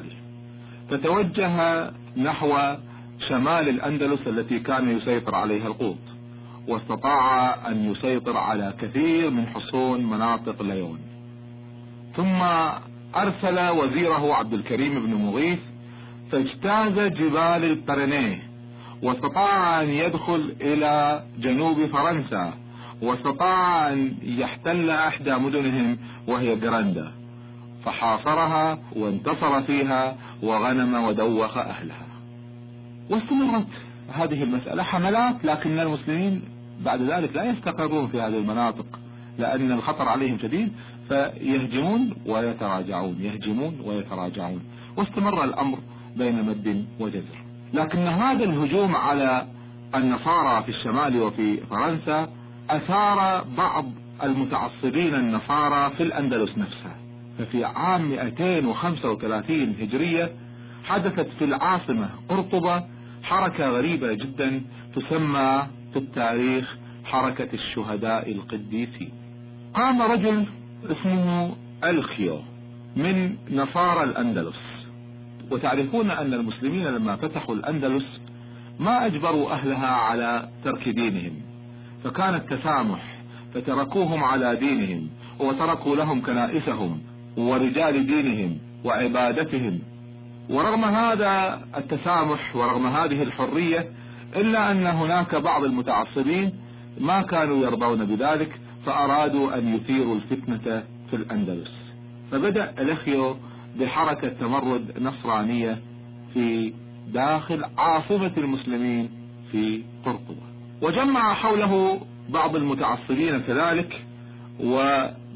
فتوجه نحو شمال الأندلس التي كان يسيطر عليها القوط، واستطاع أن يسيطر على كثير من حصون مناطق ليون. ثم أرسل وزيره عبد الكريم بن مغيث فاجتاز جبال البرنيه، واستطاع أن يدخل إلى جنوب فرنسا، واستطاع أن يحتل إحدى مدنهم وهي جراندا، فحاصرها وانتصر فيها وغنم ودوخ أهلها. واستمرت هذه المسألة حملات، لكن المسلمين بعد ذلك لا يستقرون في هذه المناطق لأن الخطر عليهم شديد، فيهجمون ويتراجعون، يهجمون ويتراجعون، واستمر الأمر بين مد وجزر. لكن هذا الهجوم على النصارى في الشمال وفي فرنسا أثار بعض المتعصبين النصارى في الأندلس نفسها. ففي عام مئتين وخمسة وثلاثين هجرية حدثت في العاصمة قرطبة حركة غريبة جدا تسمى في التاريخ حركة الشهداء القديسين. قام رجل اسمه الخيو من نصارى الأندلس، وتعرفون أن المسلمين لما فتحوا الأندلس ما أجبروا أهلها على ترك دينهم، فكان التسامح، فتركوهم على دينهم وتركوا لهم كنائسهم ورجال دينهم وعبادتهم. ورغم هذا التسامح ورغم هذه الحرية، إلا أن هناك بعض المتعصبين ما كانوا يرضون بذلك، فأرادوا أن يثيروا الفتنة في الأندلس. فبدأ الخيو بحركة تمرد نصرانية في داخل عاصمة المسلمين في قرطبة، وجمع حوله بعض المتعصبين كذلك،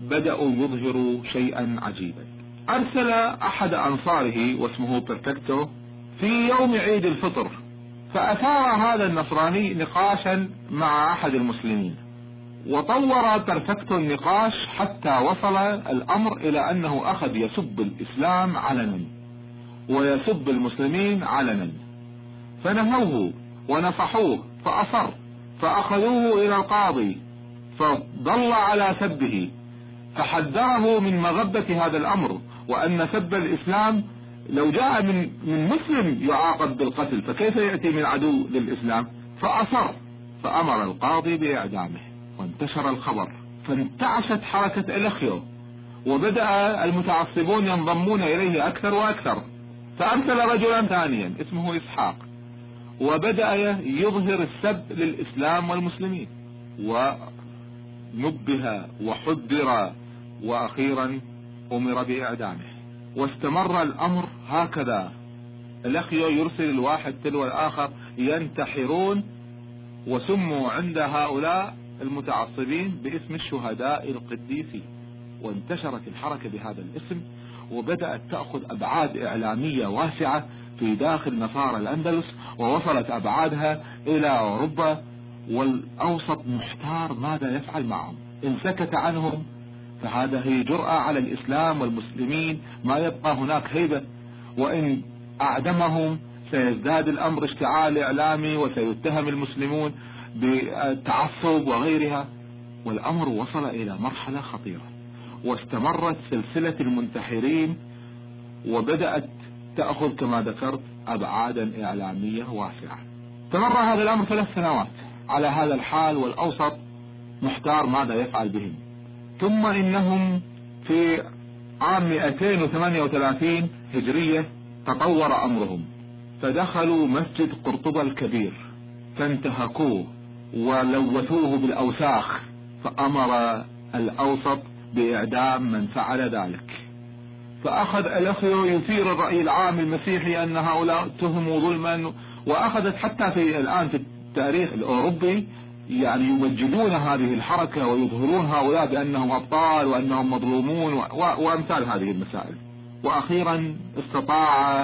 بدأوا يظهروا شيئا عجيبا. أرسل أحد أنصاره واسمه بيرفكتو في يوم عيد الفطر، فأثار هذا النصراني نقاشا مع أحد المسلمين، وطور بيرفكتو النقاش حتى وصل الأمر إلى أنه أخذ يسب الإسلام علنا ويسب المسلمين علنا، فنهوه ونصحوه فأصر، فأخذوه إلى القاضي فضل على سبه، فحذره من مغبة هذا الأمر، وأن سب الإسلام لو جاء من من مسلم يعاقب بالقتل، فكيف يأتي من عدو للإسلام؟ فأصر، فأمر القاضي بإعدامه، وانتشر الخبر، فانتعشت حركة الأخيو، وبدأ المتعصبون ينضمون إليه أكثر وأكثر، فأرسل رجلا ثانيا اسمه إسحاق، وبدأ يظهر السب للإسلام والمسلمين، ونبه وحذر، وأخيرا أمر بإعدامه. واستمر الأمر هكذا، الأخيو يرسل الواحد تلو الآخر ينتحرون، وسموا عند هؤلاء المتعصبين باسم الشهداء القديسين، وانتشرت الحركة بهذا الاسم، وبدأت تأخذ أبعاد إعلامية واسعة في داخل نصارى الأندلس، ووصلت أبعادها إلى أوروبا، والأوسط محتار ماذا يفعل معهم. إن سكت عنهم فهذا هي جرأة على الإسلام والمسلمين، ما يبقى هناك هيبة، وإن أعدمهم سيزداد الأمر اشتعال إعلامي، وسيتهم المسلمون بالتعصب وغيرها، والأمر وصل إلى مرحلة خطيرة، واستمرت سلسلة المنتحرين، وبدأت تأخذ كما ذكرت أبعادا إعلامية واسعة. استمر هذا الأمر ثلاث سنوات على هذا الحال، والأوسط محتار ماذا يفعل بهم. ثم إنهم في عام مئتين وثمانية وثلاثين هجرية تطور أمرهم، فدخلوا مسجد قرطبة الكبير فانتهكوه ولوثوه بالأوساخ، فأمر الأوسط بإعدام من فعل ذلك. فأخذ الأخيو يثير الرأي العام المسيحي أن هؤلاء اتهموا ظلما، وأخذت حتى في الآن في التاريخ الأوروبي يعني يمجدون هذه الحركة ويظهرون هؤلاء بأنهم أبطال وأنهم مظلومون وأمثال هذه المسائل. وأخيرا استطاع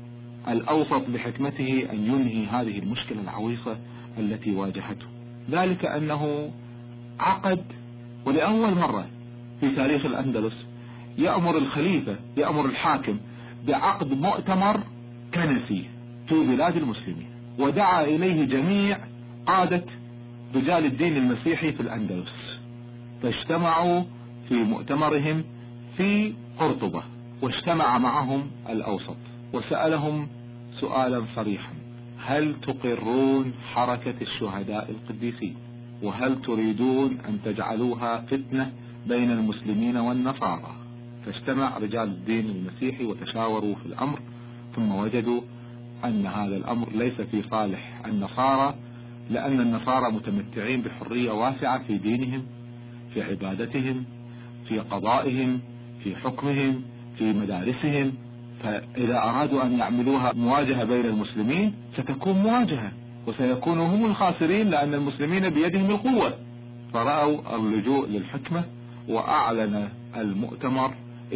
الأوسط بحكمته أن ينهي هذه المشكلة العويصة التي واجهته، ذلك أنه عقد، ولأول مرة في تاريخ الأندلس يأمر الخليفة يأمر الحاكم بعقد مؤتمر كنسي في بلاد المسلمين، ودعا إليه جميع قادة رجال الدين المسيحي في الأندلس، فاجتمعوا في مؤتمرهم في قرطبة، واجتمع معهم الأوسط وسألهم سؤالا صريحا: هل تقرون حركة الشهداء القديسين؟ وهل تريدون أن تجعلوها فتنة بين المسلمين والنصارى؟ فاجتمع رجال الدين المسيحي وتشاوروا في الأمر، ثم وجدوا أن هذا الأمر ليس في صالح النصارى، لأن النصارى متمتعين بحرية واسعة في دينهم، في عبادتهم، في قضائهم، في حكمهم، في مدارسهم، فإذا أرادوا أن يعملوها مواجهة بين المسلمين ستكون مواجهة، وسيكونوا هم الخاسرين لأن المسلمين بيدهم القوة. فرأوا اللجوء للحكمة، وأعلن المؤتمر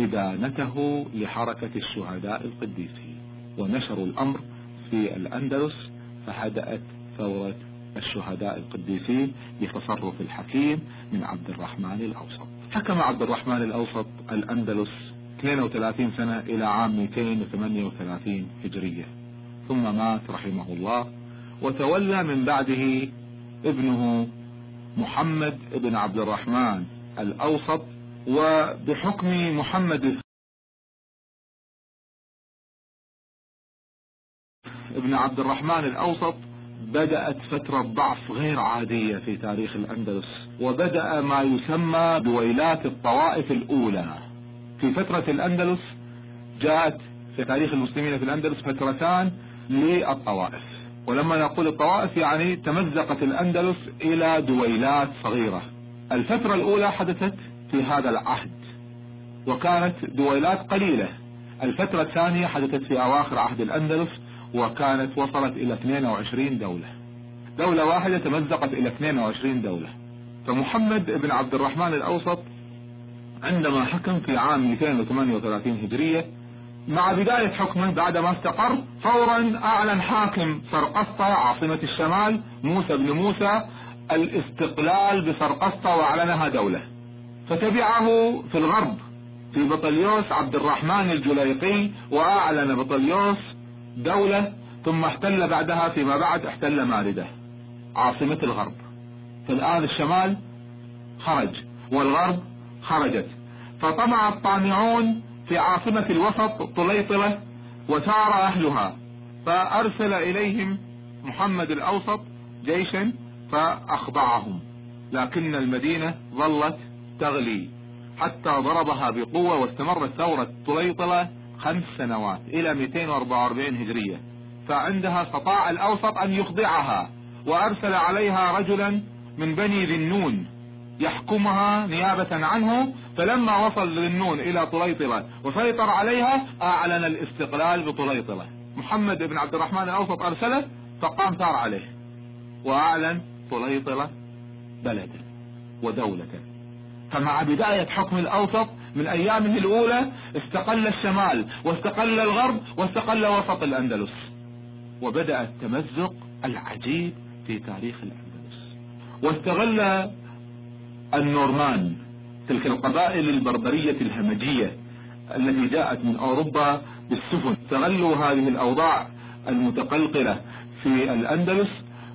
إدانته لحركة الشهداء القديسين، ونشروا الأمر في الأندلس، فهدأت ثورة الشهداء القديسين بتصرف الحكيم من عبد الرحمن الأوسط. حكم عبد الرحمن الأوسط الأندلس اثنين وثلاثين سنة إلى عام مئتين وثمانية وثلاثين هجرية، ثم مات رحمه الله، وتولى من بعده ابنه محمد بن عبد الرحمن الأوسط. وبحكم محمد ابن عبد الرحمن الأوسط بدأت فترة ضعف غير عادية في تاريخ الأندلس، وبدأ ما يسمى دويلات الطوائف الأولى. في فترة الأندلس جاءت في تاريخ المسلمين في الأندلس فترتان للطوائف، ولما نقول الطوائف يعني تمزقت الأندلس إلى دويلات صغيرة. الفترة الأولى حدثت في هذا العهد وكانت دويلات قليلة. الفترة الثانية حدثت في أواخر عهد الأندلس وكانت وصلت إلى اثنين وعشرين دولة، دولة واحدة تمزقت إلى اثنين وعشرين دولة. فمحمد بن عبد الرحمن الأوسط عندما حكم في عام مئتين وثمانية وثلاثين هجرية. مع بداية حكمه بعدما استقر فورا اعلن حاكم سرقسطة عاصمة الشمال موسى بن موسى الاستقلال بسرقسطة واعلنها دولة. فتبعه في الغرب في بطليوس عبد الرحمن الجليقي واعلن بطليوس دولة، ثم احتل بعدها فيما بعد احتل ماردة عاصمة الغرب. فالآن الشمال خرج والغرب خرجت، فطمع الطامعون في عاصمة الوسط طليطلة وثار أهلها، فأرسل إليهم محمد الأوسط جيشا فأخضعهم، لكن المدينة ظلت تغلي حتى ضربها بقوة، واستمرت ثورة طليطلة خمس سنوات إلى مئتين وأربعة وأربعين هجرية. فعندها استطاع الأوسط أن يخضعها، وأرسل عليها رجلا من بني ذي النون يحكمها نيابة عنه. فلما وصل ذي النون إلى طليطلة وسيطر عليها أعلن الاستقلال بطليطلة. محمد بن عبد الرحمن الأوسط أرسله فقام ثار عليه وأعلن طليطلة بلدا ودولة. فمع بداية حكم الأوسط من أيامه الأولى استقل الشمال واستقل الغرب واستقل وسط الأندلس، وبدأ التمزق العجيب في تاريخ الأندلس. واستغل النورمان تلك القبائل البربرية الهمجية التي جاءت من أوروبا بالسفن، استغلوا هذه الأوضاع المتقلقلة في الأندلس،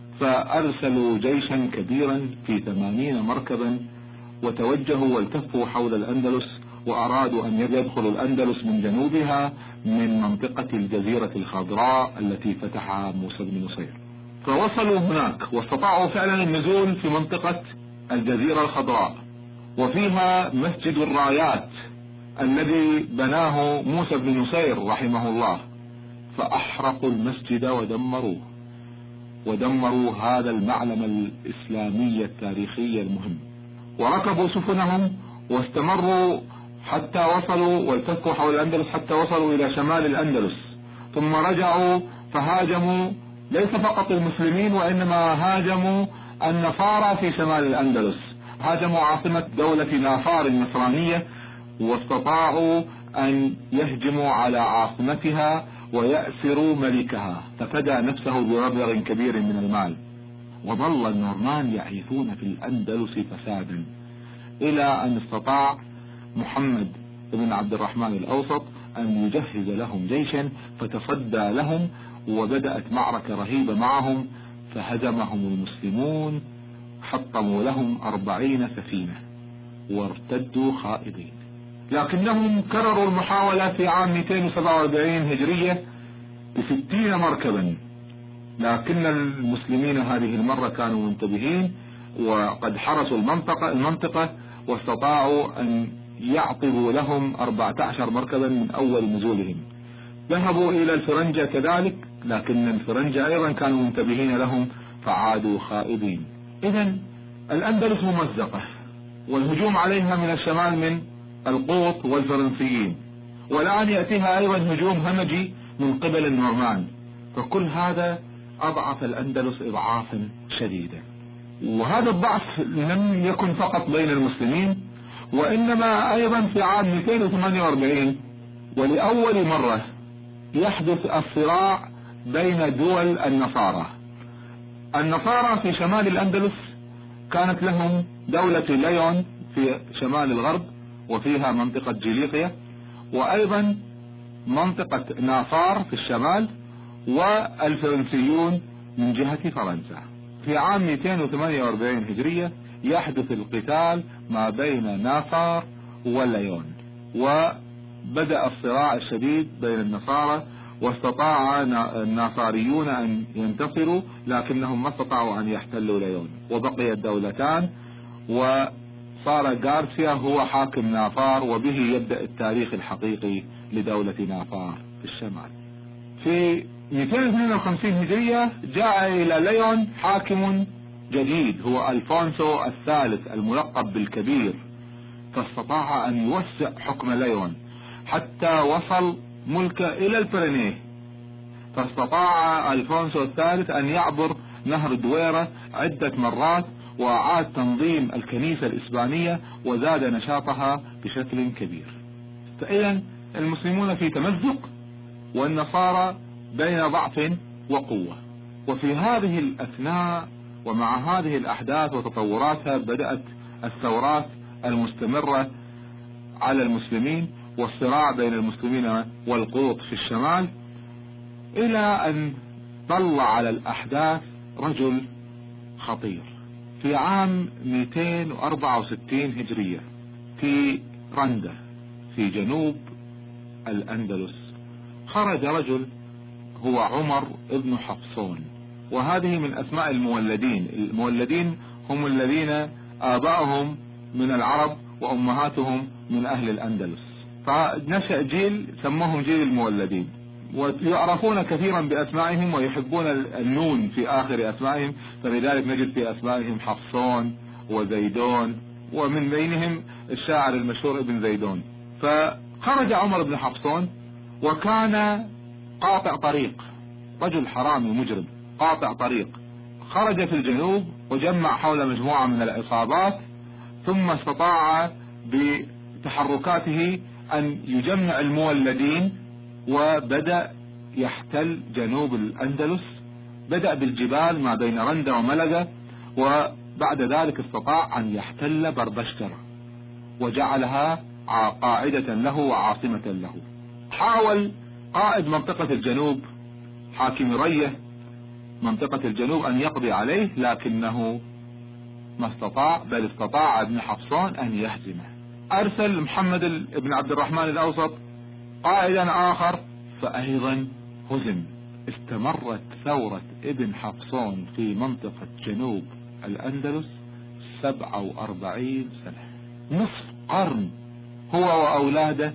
فأرسلوا جيشا كبيرا في ثمانين مركبا وتوجهوا والتفوا حول الأندلس، وأرادوا أن يدخلوا الأندلس من جنوبها من منطقة الجزيرة الخضراء التي فتحها موسى بن نصير. فوصلوا هناك واستطاعوا فعلا النزول في منطقة الجزيرة الخضراء، وفيها مسجد الرايات الذي بناه موسى بن نصير رحمه الله. فأحرقوا المسجد ودمروه ودمروا هذا المعلم الإسلامي التاريخي المهم، وركبوا سفنهم واستمروا حتى وصلوا والتفوا حول الأندلس حتى وصلوا إلى شمال الأندلس، ثم رجعوا فهاجموا ليس فقط المسلمين وإنما هاجموا النصارى في شمال الأندلس، هاجموا عاصمة دولة نافار النصرانية، واستطاعوا أن يهجموا على عاصمتها ويأسروا ملكها، ففدى نفسه بمبلغ كبير من المال. وظل النورمان يعيثون في الأندلس فسادا إلى أن استطاع محمد بن عبد الرحمن الأوسط أن يجهز لهم جيشا فتصدى لهم، وبدأت معركة رهيبة معهم، فهزمهم المسلمون، حطموا لهم أربعين سفينة وارتدوا خائبين. لكنهم كرروا المحاولة في عام مئتين وسبعة وأربعين هجرية بستين مركبا، لكن المسلمين هذه المرة كانوا منتبهين وقد حرسوا المنطقة المنطقة واستطاعوا أن يعطبوا لهم أربعة عشر مركبا من أول نزولهم. ذهبوا إلى الفرنجة كذلك، لكن الفرنجة أيضا كانوا منتبهين لهم فعادوا خائبين. إذن الأندلس ممزقة، والهجوم عليها من الشمال من القوط والفرنسيين، والآن يأتيها أيضا هجوم همجي من قبل النورمان، فكل هذا أضعف الأندلس إضعافا شديدا. وهذا الضعف لم يكن فقط بين المسلمين، وإنما أيضا في عام مئتين وثمانية وأربعين ولأول مرة يحدث الصراع بين دول النصارى. النصارى في شمال الأندلس كانت لهم دولة ليون في شمال الغرب وفيها منطقة جيليقيا، وأيضا منطقة نافار في الشمال، والفرنسيون من جهة فرنسا. في عام مئتين وثمانية وأربعين هجرية يحدث القتال ما بين نافار وليون، وبدأ الصراع الشديد بين النصارى، واستطاع الناصاريون أن ينتصروا لكنهم ما استطاعوا أن يحتلوا ليون، وبقي الدولتان، وصار غارسيا هو حاكم نافار، وبه يبدأ التاريخ الحقيقي لدولة نافار في الشمال. في مئتين واثنين وخمسين هجرية جاء إلى ليون حاكم جديد هو ألفونسو الثالث الملقب بالكبير، فاستطاع أن يوسع حكم ليون حتى وصل ملكه إلى البرينيه. فاستطاع ألفونسو الثالث أن يعبر نهر دويرة عدة مرات، وأعاد تنظيم الكنيسة الإسبانية وزاد نشاطها بشكل كبير. فإذا المسلمون في تمزق والنصارى بين ضعف وقوة. وفي هذه الأثناء ومع هذه الأحداث وتطوراتها بدأت الثورات المستمرة على المسلمين والصراع بين المسلمين والقوط في الشمال، إلى أن طلع على الأحداث رجل خطير في عام مئتين وأربعة وستين هجرية في رندا في جنوب الأندلس. خرج رجل هو عمر ابن حفصون، وهذه من أسماء المولدين. المولدين هم الذين آباؤهم من العرب وأمهاتهم من أهل الأندلس، فنشأ جيل سموهم جيل المولدين، ويعرفون كثيرا بأسمائهم ويحبون النون في آخر أسمائهم، فلذلك نجد في أسمائهم حفصون وزيدون، ومن بينهم الشاعر المشهور ابن زيدون. فخرج عمر بن حفصون وكان قاطع طريق، رجل حرامي مجرم قاطع طريق. خرج في الجنوب وجمع حول مجموعة من العصابات، ثم استطاع بتحركاته أن يجمع المولدين وبدأ يحتل جنوب الأندلس. بدأ بالجبال ما بين رندا وملقا، وبعد ذلك استطاع أن يحتل بربشترة وجعلها قاعدة له وعاصمة له. حاول قائد منطقة الجنوب حاكم ريه منطقة الجنوب أن يقضي عليه، لكنه ما استطاع، بل استطاع ابن حفصون أن يهزمه. أرسل محمد بن عبد الرحمن الأوسط قائدا آخر فأيضا هزم. استمرت ثورة ابن حفصون في منطقة جنوب الأندلس سبعة وأربعين سنة، نصف قرن هو وأولاده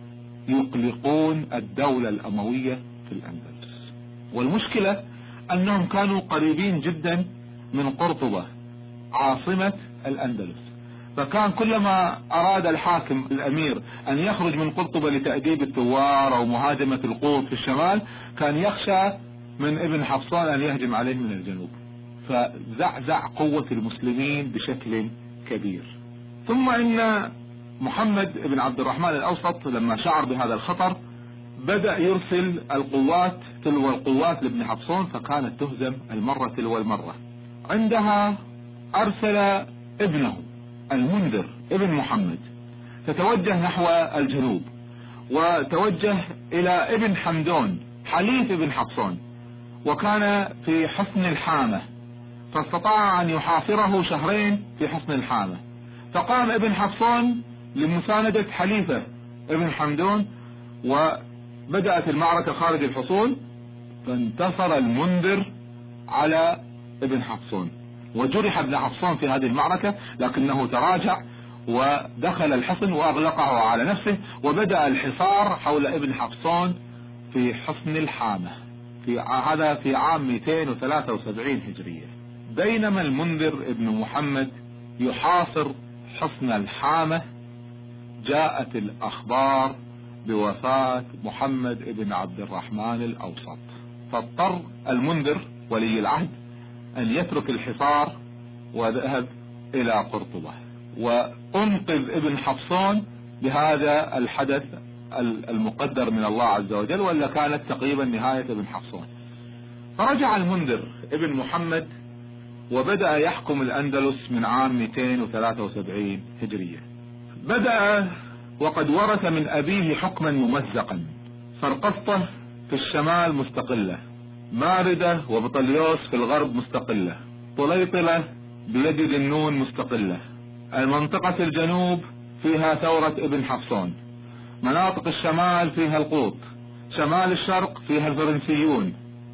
يقلقون الدولة الأموية في الأندلس. والمشكلة أنهم كانوا قريبين جدا من قرطبة عاصمة الأندلس، فكان كلما أراد الحاكم الأمير أن يخرج من قرطبة لتأديب الثوار أو مهاجمة القوط في الشمال، كان يخشى من ابن حفصون أن يهجم عليه من الجنوب، فزعزع قوة المسلمين بشكل كبير. ثم إن محمد بن عبد الرحمن الأوسط لما شعر بهذا الخطر بدأ يرسل القوات تلو القوات لابن حفصون، فكانت تهزم المرة تلو المرة. عندها أرسل ابنه المنذر ابن محمد، فتوجه نحو الجنوب وتوجه إلى ابن حمدون حليف ابن حفصون، وكان في حصن الحامة، فاستطاع أن يحاصره شهرين في حصن الحامة. فقام ابن حفصون لمساندة حليفه ابن حمدون، وبدأت المعركة خارج الحصون، فانتصر المنذر على ابن حفصون، وجرح ابن حفصون في هذه المعركة، لكنه تراجع ودخل الحصن وأغلقه على نفسه، وبدأ الحصار حول ابن حفصون في حصن الحامة. في هذا في عام مئتين وثلاثة وسبعين هجرية. بينما المنذر ابن محمد يحاصر حصن الحامة، جاءت الأخبار بوفاة محمد ابن عبد الرحمن الأوسط، فاضطر المنذر ولي العهد أن يترك الحصار وذهب إلى قرطبة وأنقذ ابن حفصون بهذا الحدث المقدر من الله عز وجل، ولا كانت تقريبا نهاية ابن حفصون. فرجع المنذر ابن محمد وبدأ يحكم الأندلس من عام مئتين وثلاثة وسبعين هجرية. بدأ وقد ورث من أبيه حكما ممزقا. سرقسطة في الشمال مستقلة، ماردة وبطليوس في الغرب مستقلة، طليطلة بيد النون مستقلة، المنطقة الجنوب فيها ثورة ابن حفصون، مناطق الشمال فيها القوط، شمال الشرق فيها الفرنسيون.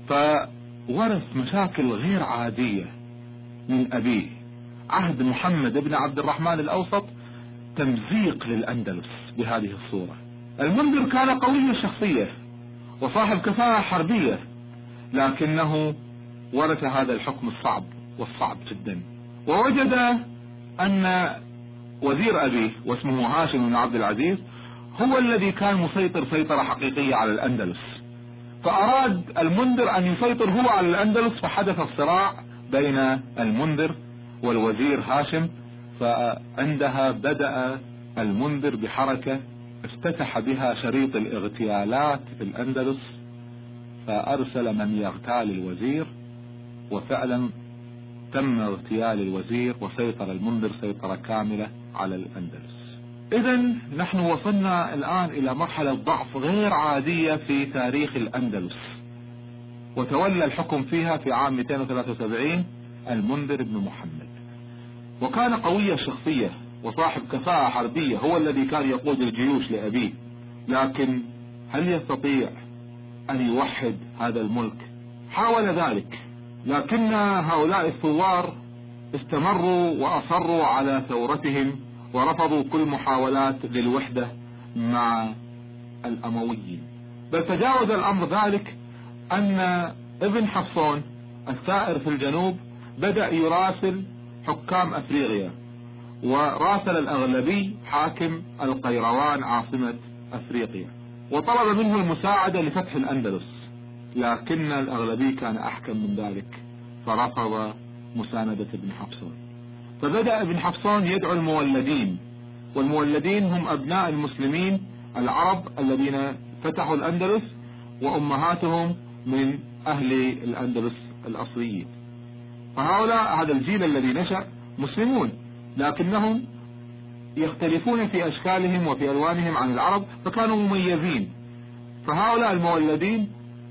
فورث مشاكل غير عادية من أبيه. عهد محمد بن عبد الرحمن الأوسط تمزيق للأندلس بهذه الصورة. المنذر كان قوي الشخصية وصاحب كفاءة حربية، لكنه ورث هذا الحكم الصعب والصعب جدا، ووجد أن وزير أبيه واسمه هاشم بن عبد العزيز هو الذي كان مسيطر سيطرة حقيقية على الأندلس، فأراد المنذر أن يسيطر هو على الأندلس، فحدث الصراع بين المنذر والوزير هاشم. فعندها بدأ المنذر بحركة افتتح بها شريط الاغتيالات في الأندلس، فأرسل من يغتال الوزير، وفعلا تم اغتيال الوزير وسيطر المنذر سيطرة كاملة على الأندلس. إذن نحن وصلنا الآن إلى مرحلة ضعف غير عادية في تاريخ الأندلس، وتولى الحكم فيها في عام مئتين وثلاثة وسبعين المنذر بن محمد، وكان قوي الشخصية وصاحب كفاءة حربية، هو الذي كان يقود الجيوش لأبيه. لكن هل يستطيع أن يوحد هذا الملك؟ حاول ذلك، لكن هؤلاء الثوار استمروا وأصروا على ثورتهم ورفضوا كل محاولات للوحدة مع الأمويين. بل تجاوز الأمر ذلك أن ابن حفصون الثائر في الجنوب بدأ يراسل حكام أفريقيا، وراسل الأغلبي حاكم القيروان عاصمة أفريقيا، وطلب منه المساعدة لفتح الأندلس، لكن الأغلبي كان أحكم من ذلك فرفض مساندة ابن حفصون. فبدأ ابن حفصون يدعو المولدين، والمولدين هم أبناء المسلمين العرب الذين فتحوا الأندلس وأمهاتهم من أهل الأندلس الأصليين. فهؤلاء هذا الجيل الذي نشأ مسلمون، لكنهم يختلفون في أشكالهم وفي ألوانهم عن العرب، فكانوا مميزين. فهؤلاء المولدين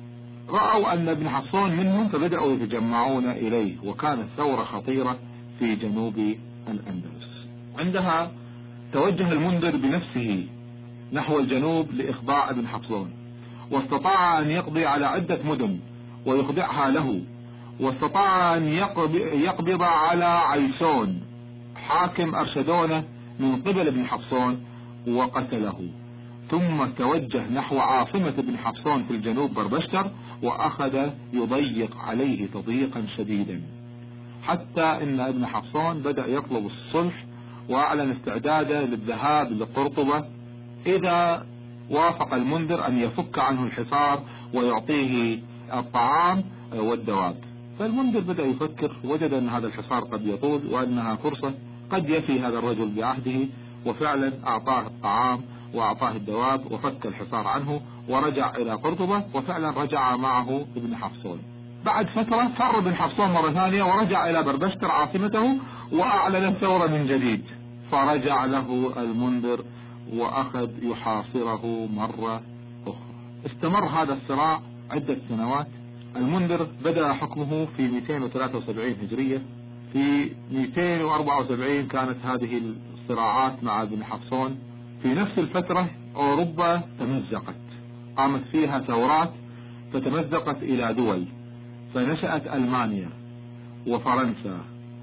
رأوا أن ابن حفصون منهم، فبدأوا يتجمعون إليه، وكانت ثورة خطيرة في جنوب الأندلس. عندها توجه المنذر بنفسه نحو الجنوب لإخضاع ابن حفصون، واستطاع أن يقضي على عدة مدن ويخضعها له، واستطاع أن يقبض على عيسون حاكم أرشدونة من قبل ابن حفصون وقتله. ثم توجه نحو عاصمة ابن حفصون في الجنوب بربشتر، وأخذ يضيق عليه تضييقا شديدا، حتى إن ابن حفصون بدأ يطلب الصلح وأعلن استعداده للذهاب لقرطبة إذا وافق المنذر أن يفك عنه الحصار ويعطيه الطعام والدواب. فالمنذر بدأ يفكر، وجد أن هذا الحصار قد يطول وأنها فرصة قد يفي هذا الرجل بعهده، وفعلا أعطاه الطعام وأعطاه الدواب وفك الحصار عنه ورجع إلى قرطبة، وفعلا رجع معه ابن حفصون. بعد فترة فر ابن حفصون مرة ثانية ورجع إلى بربشتر عاصمته وأعلن الثورة من جديد، فرجع له المنذر وأخذ يحاصره مرة أخرى. استمر هذا الصراع عدة سنوات. المنذر بدأ حكمه في مئتين وثلاثة وسبعين هجرية، في مئتين وأربعة وسبعين كانت هذه الصراعات مع ابن حفصون. في نفس الفترة أوروبا تمزقت، قامت فيها ثورات فتمزقت إلى دول، فنشأت ألمانيا وفرنسا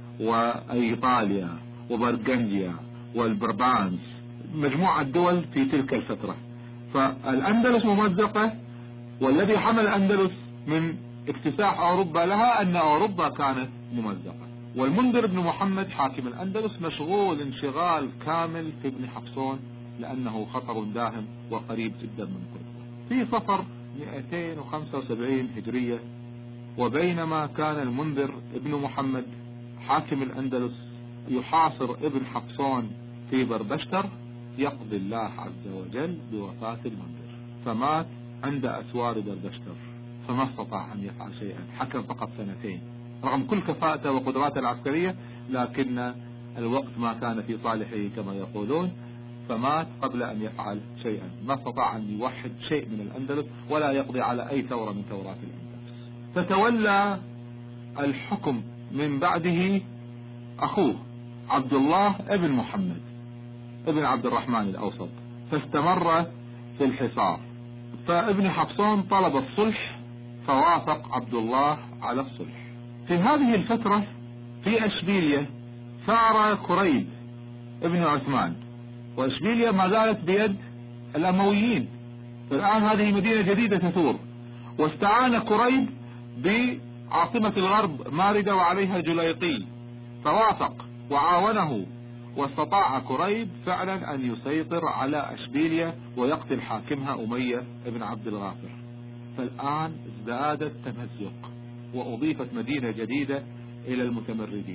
وإيطاليا وبرغنجيا والبربانس، مجموعة دول في تلك الفترة. فالأندلس ممزقة، والذي حمل الأندلس من اكتساح أوروبا لها أن أوروبا كانت ممزقة. والمنذر بن محمد حاكم الأندلس مشغول انشغال كامل في ابن حفصون، لأنه خطر داهم وقريب جدا من قرطبة. في صفر مئتين وخمسة وسبعين هجرية، وبينما كان المنذر ابن محمد حاكم الأندلس يحاصر ابن حفصون في بربشتر، يقضي الله عز وجل بوفاة المنذر، فمات عند أسوار بربشتر، فما استطاع أن يفعل شيئا. حكم فقط سنتين رغم كل كفاءته وقدراته العسكرية، لكن الوقت ما كان في صالحه كما يقولون، فمات قبل أن يفعل شيئا. ما استطاع أن يوحد شيء من الأندلس ولا يقضي على أي ثورة من ثورات الأندلس. فتولى الحكم من بعده أخوه عبد الله ابن محمد ابن عبد الرحمن الأوسط، فاستمر في الحصار. فابن حفصون طلب الصلح، فوافق عبد الله على الصلح. في هذه الفترة في أشبيلية ثار كريب ابن عثمان، وأشبيلية ما زالت بيد الأمويين. الآن هذه مدينة جديدة تثور، واستعان كريب بعاصمة الغرب ماردة وعليها جليقي، فوافق وعاونه، واستطاع كريب فعلا أن يسيطر على أشبيلية ويقتل حاكمها أمية ابن عبد الغافر. فالآن ازداد التمزق، وأضيفت مدينة جديدة إلى المتمردين.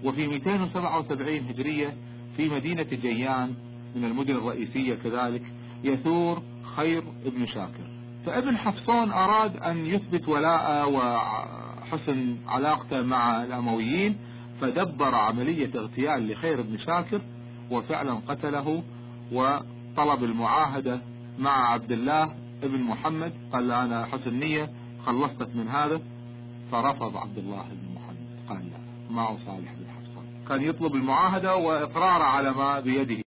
وفي مئتين وسبعة وسبعين هجرية في مدينة جيان من المدن الرئيسية كذلك يثور خير ابن شاكر. فابن حفصون أراد أن يثبت ولاءه وحسن علاقته مع الأمويين، فدبر عملية اغتيال لخير ابن شاكر وفعلا قتله، وطلب المعاهدة مع عبد الله ابن محمد، قال له أنا حسن نية خلصتك من هذا، فرفض عبد الله بن محمد، قال لا ما أصالح بن حفصون، كان يطلب المعاهدة وإقرار على ما بيده.